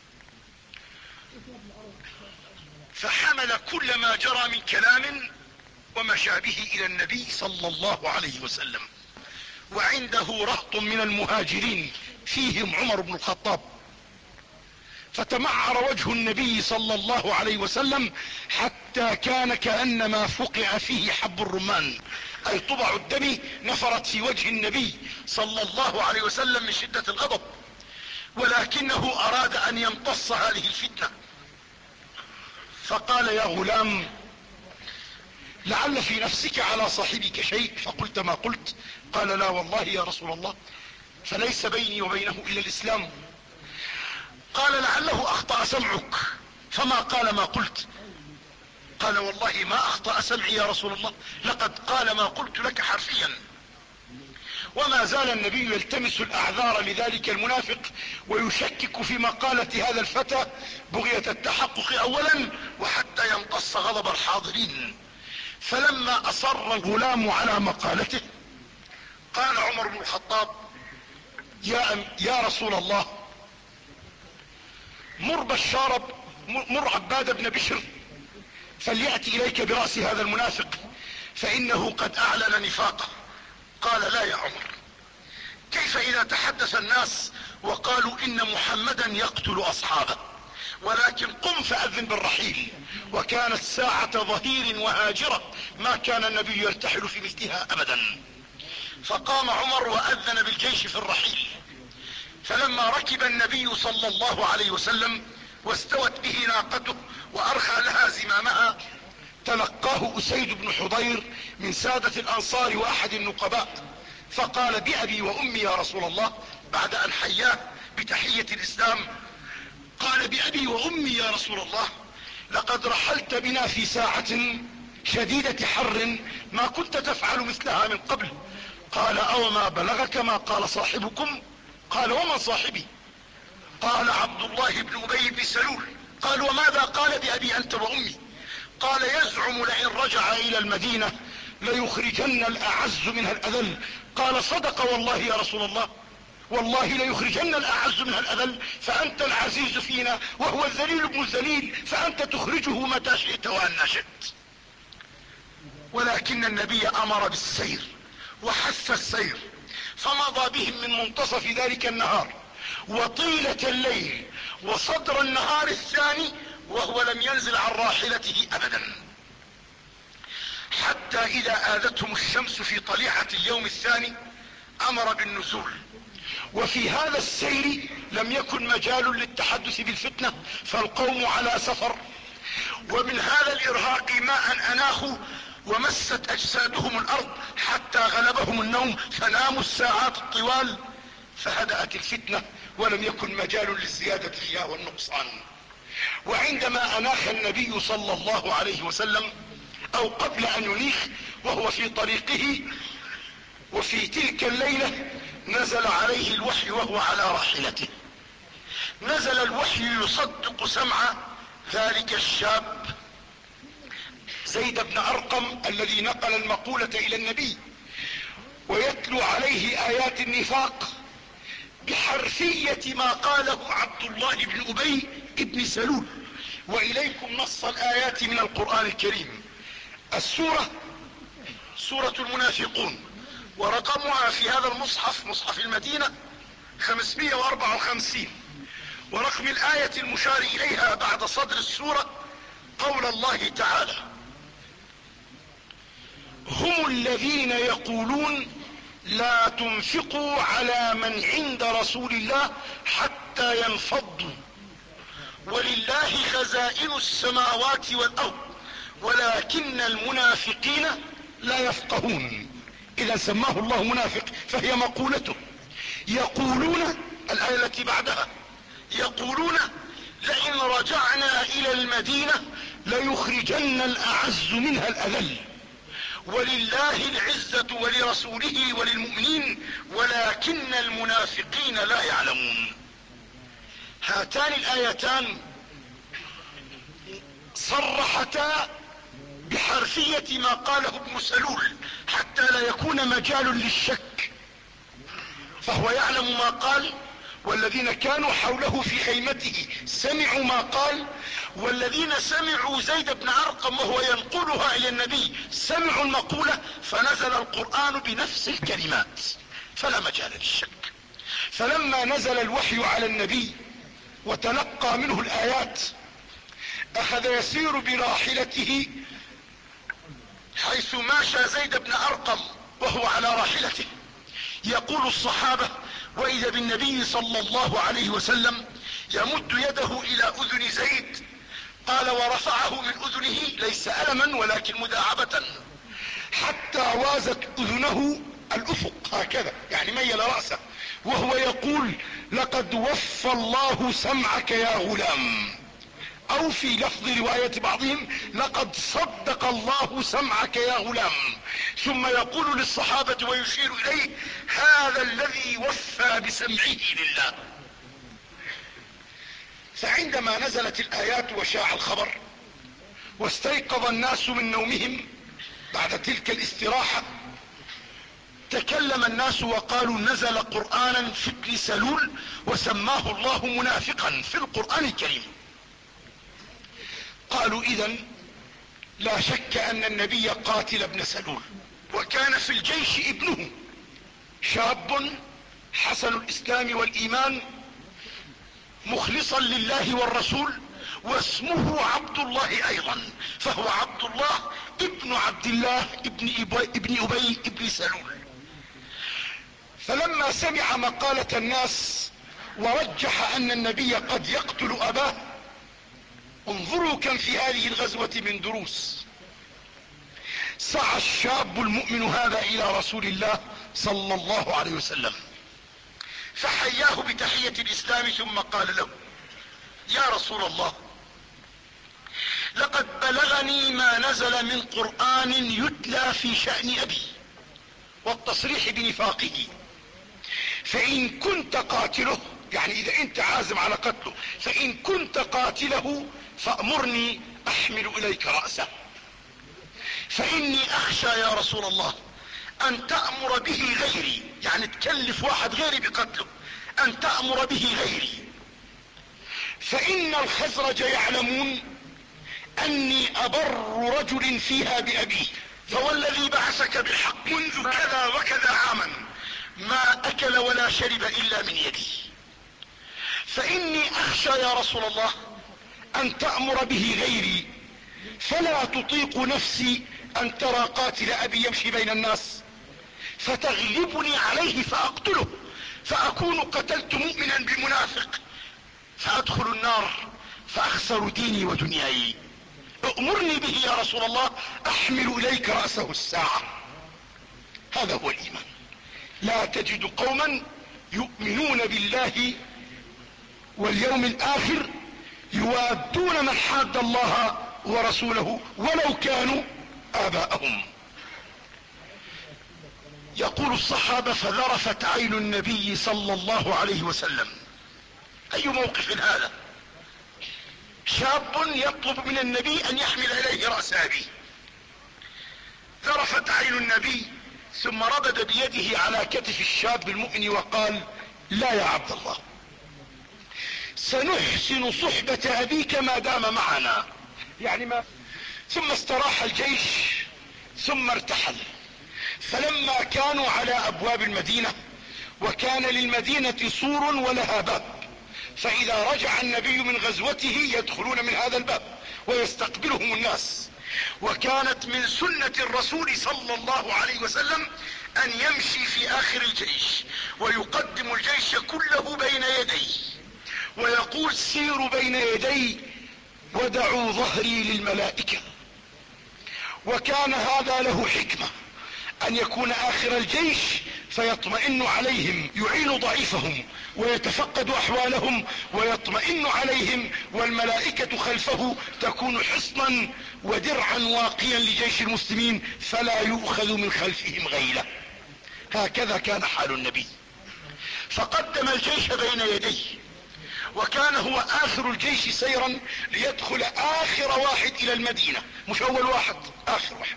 فحمل كل ما جرى من كلام ومشى به الى النبي صلى الله عليه وسلم. وعنده رهط من المهاجرين فيهم عمر بن الخطاب، فتمعر وجه النبي صلى الله عليه وسلم حتى كان كأنما فقع فيه حب الرمان، اي طبع الدم نفرت في وجه النبي صلى الله عليه وسلم من شدة الغضب، ولكنه اراد ان يمتص هذه الفتنة. فقال: يا غلام، لعل في نفسك على صاحبك شيء. فقلت: ما قلت؟ قال: لا والله يا رسول الله، فليس بيني وبينه الا الاسلام. قال: لعله اخطأ سمعك. فما قال ما قلت؟ قال: والله ما اخطأ سمعي يا رسول الله، لقد قال ما قلت لك حرفيا. وما زال النبي يلتمس الاعذار لذلك المنافق ويشكك في مقالة هذا الفتى بغية التحقق اولا وحتى يمتص غضب الحاضرين. فلما اصر الغلام على مقالته قال عمر بن الخطاب: يا, يا رسول الله، مر بشار مر عباد بن بشر فليأتي اليك برأس هذا المنافق فانه قد اعلن نفاقه. قال: لا يا عمر، كيف اذا تحدث الناس وقالوا ان محمدا يقتل اصحابه؟ ولكن قم فاذن بالرحيل. وكانت ساعة ظهير وهاجرة ما كان النبي يرتحل في مثلها ابدا. فقام عمر واذن بالجيش في الرحيل. فلما ركب النبي صلى الله عليه وسلم واستوت به ناقته وارخى لها زمامها تلقاه اسيد بن حضير من سادة الانصار واحد النقباء، فقال: بأبي وامي يا رسول الله، بعد ان حياه بتحية الاسلام قال: بأبي وامي يا رسول الله، لقد رحلت بنا في ساعة شديدة حر ما كنت تفعل مثلها من قبل. قال: او ما بلغك ما قال صاحبكم؟ قال: ومن صاحبي؟ قال: عبد الله بن ابي بن سلول. قال: وماذا قال بأبي انت وامي؟ قال: يزعم لئن رجع الى المدينة ليخرجن الاعز منها الاذل. قال: صدق والله يا رسول الله، والله ليخرجن الاعز منها الاذل، فانت العزيز فينا وهو الذليل ابن الذليل، فانت تخرجه متى شئت وان شئت. ولكن النبي امر بالسير وحث السير، فمضى بهم من منتصف ذلك النهار وطيلة الليل وصدر النهار الثاني وهو لم ينزل عن راحلته ابدا، حتى اذا آذتهم الشمس في طليعة اليوم الثاني امر بالنزول. وفي هذا السير لم يكن مجال للتحدث بالفتنة، فالقوم على سفر، ومن هذا الارهاق ما ان اناخوا ومست اجسادهم الارض حتى غلبهم النوم فناموا الساعات الطوال، فهدأت الفتنة ولم يكن مجال للزيادة فيها والنقصان. وعندما اناخ النبي صلى الله عليه وسلم او قبل ان ينيخ وهو في طريقه وفي تلك الليلة نزل عليه الوحي وهو على راحلته. نزل الوحي يصدق سمع ذلك الشاب زيد بن ارقم الذي نقل المقولة الى النبي، ويتلو عليه ايات النفاق بحرفية ما قاله عبد الله بن ابي بن سلول. واليكم نص الايات من القرآن الكريم. السورة سورة المنافقون، ورقمها في هذا المصحف مصحف المدينة خمسمائة واربعة وخمسين، ورقم الآية المشار اليها بعد صدر السورة قول الله تعالى: هم الذين يقولون لا تنفقوا على من عند رسول الله حتى ينفضوا ولله خزائن السماوات والارض ولكن المنافقين لا يفقهون. اذا سماه الله منافق فهي مقولته. يقولون، الآية التي بعدها، يقولون لئن رجعنا الى المدينة ليخرجن الاعز منها الاذل ولله العزة ولرسوله وللمؤمنين ولكن المنافقين لا يعلمون. هاتان الآيتان صرحتا بحرفية ما قاله ابن سلول حتى لا يكون مجال للشك، فهو يعلم ما قال، والذين كانوا حوله في خيمته سمعوا ما قال، والذين سمعوا زيد بن ارقم وهو ينقلها الى النبي سمعوا المقولة، فنزل القرآن بنفس الكلمات فلا مجال للشك. فلما نزل الوحي على النبي وتلقى منه الآيات اخذ يسير براحلته حيث ماشى زيد بن ارقم وهو على راحلته. يقول الصحابة: واذا بالنبي صلى الله عليه وسلم يمد يده الى اذن زيد، قال: ورفعه من اذنه ليس ألما ولكن مداعبة حتى وازت اذنه الافق هكذا، يعني ميل رأسه وهو يقول: لقد وفى الله سمعك يا غلام. او في لفظ رواية بعضهم لقد صدق الله سمعك يا غلام، ثم يقول للصحابة ويشير اليه هذا الذي وفى بسمعه لله. فعندما نزلت الايات وشاع الخبر واستيقظ الناس من نومهم بعد تلك الاستراحة، تكلم الناس وقالوا نزل قرآنا في ابن سلول وسماه الله منافقا في القرآن الكريم. قالوا اذن لا شك ان النبي قاتل ابن سلول، وكان في الجيش ابنه شاب حسن الاسلام والايمان مخلصا لله والرسول، واسمه عبد الله ايضا، فهو عبد الله ابن عبد الله ابن ابي ابن, أبي ابن سلول. فلما سمع مقالة الناس ورجح ان النبي قد يقتل اباه، انظروا كم في هذه الغزوة من دروس. سعى الشاب المؤمن هذا الى رسول الله صلى الله عليه وسلم فحياه بتحية الاسلام، ثم قال له يا رسول الله لقد بلغني ما نزل من قرآن يتلى في شأن ابي والتصريح بنفاقه، فان كنت قاتله، يعني اذا انت عازم على قتله، فان كنت قاتله فأمرني احمل اليك رأسه، فاني اخشى يا رسول الله ان تأمر به غيري، يعني تكلف واحد غيري بقتله، ان تأمر به غيري، فان الخزرج يعلمون اني ابر رجل فيها بابيه، فوالذي بعثك بالحق منذ كذا وكذا عاما ما اكل ولا شرب الا من يدي، فاني اخشى يا رسول الله ان تأمر به غيري، فلا تطيق نفسي ان ترى قاتل ابي يمشي بين الناس فتغلبني عليه فاقتله، فاكون قتلت مؤمنا بمنافق فادخل النار فاخسر ديني ودنياي، امرني به يا رسول الله احمل اليك رأسه الساعة. هذا هو الايمان. لا تجد قوما يؤمنون بالله واليوم الاخر يوادون من حاد الله ورسوله ولو كانوا اباءهم. يقول الصحابة فذرفت عين النبي صلى الله عليه وسلم. اي موقف هذا؟ شاب يطلب من النبي ان يحمل اليه رأس ابيه. ذرفت عين النبي ثم ردد بيده على كتف الشاب المؤمن وقال لا يا عبد الله، سنحسن صحبة ابيك ما دام معنا، يعني ما. ثم استراح الجيش ثم ارتحل. فلما كانوا على ابواب المدينة، وكان للمدينة سور ولها باب، فاذا رجع النبي من غزوته يدخلون من هذا الباب ويستقبلهم الناس، وكانت من سنة الرسول صلى الله عليه وسلم ان يمشي في اخر الجيش ويقدم الجيش كله بين يديه ويقول سيروا بين يدي ودعوا ظهري للملائكة. وكان هذا له حكمة، ان يكون اخر الجيش فيطمئن عليهم، يعين ضعيفهم ويتفقد احوالهم ويطمئن عليهم، والملائكة خلفه تكون حصنا ودرعا واقيا لجيش المسلمين فلا يؤخذ من خلفهم غيله. هكذا كان حال النبي، فقدم الجيش بين يديه، وكان هو اخر الجيش سيرا ليدخل اخر واحد الى المدينة، مش اول واحد، اخر واحد.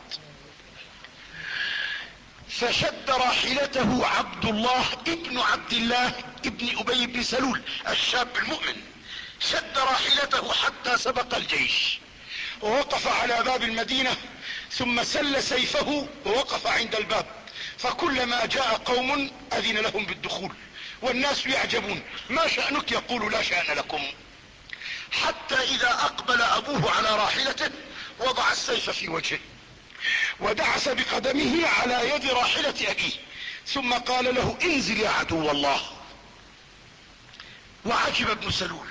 فشد راحلته عبد الله ابن عبد الله ابن ابي بن سلول الشاب المؤمن، شد راحلته حتى سبق الجيش ووقف على باب المدينة، ثم سل سيفه ووقف عند الباب، فكلما جاء قوم اذن لهم بالدخول، والناس يعجبون ما شأنك؟ يقول لا شأن لكم. حتى اذا اقبل ابوه على راحلته وضع السيف في وجهه ودعس بقدمه على يد راحلة ابيه، ثم قال له انزل يا عدو الله. وعجب ابن سلول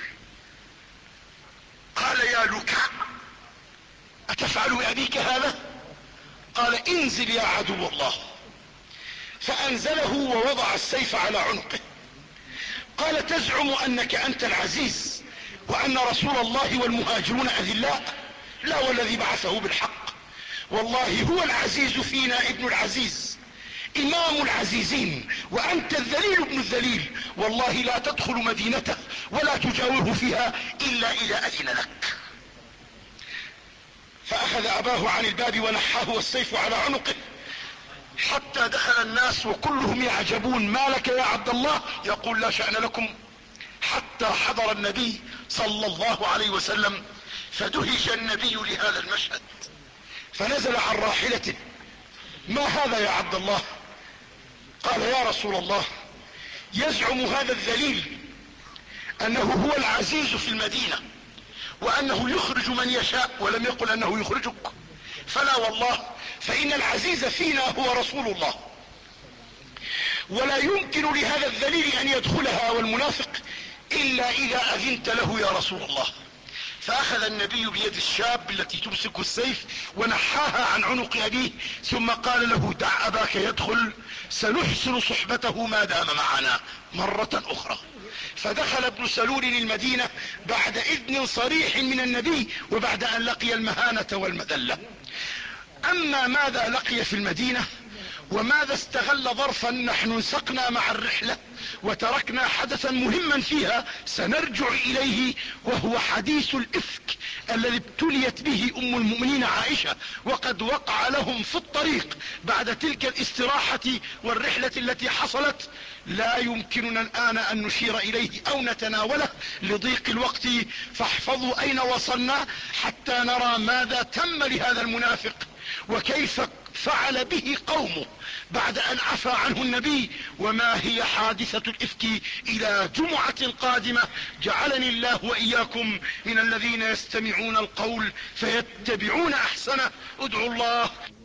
قال يا لكع اتفعل بابيك هذا؟ قال انزل يا عدو الله. فانزله ووضع السيف على عنقه. قال تزعم انك انت العزيز وان رسول الله والمهاجرون اذلاء؟ لا، والذي بعثه بالحق والله هو العزيز فينا ابن العزيز امام العزيزين، وانت الذليل ابن الذليل، والله لا تدخل مدينته ولا تجاوره فيها الا اذا اذن لك. فاخذ اباه عن الباب ونحاه والسيف على عنقه حتى دخل الناس وكلهم يعجبون: ما لك يا عبد الله؟ يقول: لا شأن لكم. حتى حضر النبي صلى الله عليه وسلم فدهش النبي لهذا المشهد، فنزل عن راحلته: ما هذا يا عبد الله؟ قال: يا رسول الله، يزعم هذا الذليل انه هو العزيز في المدينة وانه يخرج من يشاء، ولم يقل انه يخرجك. فلا والله، فان العزيز فينا هو رسول الله، ولا يمكن لهذا الذليل ان يدخلها والمنافق الا اذا اذنت له يا رسول الله. فاخذ النبي بيد الشاب التي تمسك السيف ونحاها عن عنق ابيه، ثم قال له: دع اباك يدخل، سنحسن صحبته ما دام معنا مرة اخرى. فدخل ابن سلول المدينة بعد اذن صريح من النبي، وبعد ان لقي المهانة والمذلة. اما ماذا لقي في المدينة وماذا استغل ظرفا نحن انسقنا مع الرحلة وتركنا حدثا مهما فيها سنرجع اليه، وهو حديث الافك الذي ابتليت به ام المؤمنين عائشة، وقد وقع لهم في الطريق بعد تلك الاستراحة والرحلة التي حصلت. لا يمكننا الان ان نشير اليه او نتناوله لضيق الوقت، فاحفظوا اين وصلنا حتى نرى ماذا تم لهذا المنافق وكيف فعل به قومه بعد ان عفى عنه النبي، وما هي حادثة الافك الى جمعة قادمة. جعلني الله واياكم من الذين يستمعون القول فيتبعون احسنه. ادعوا الله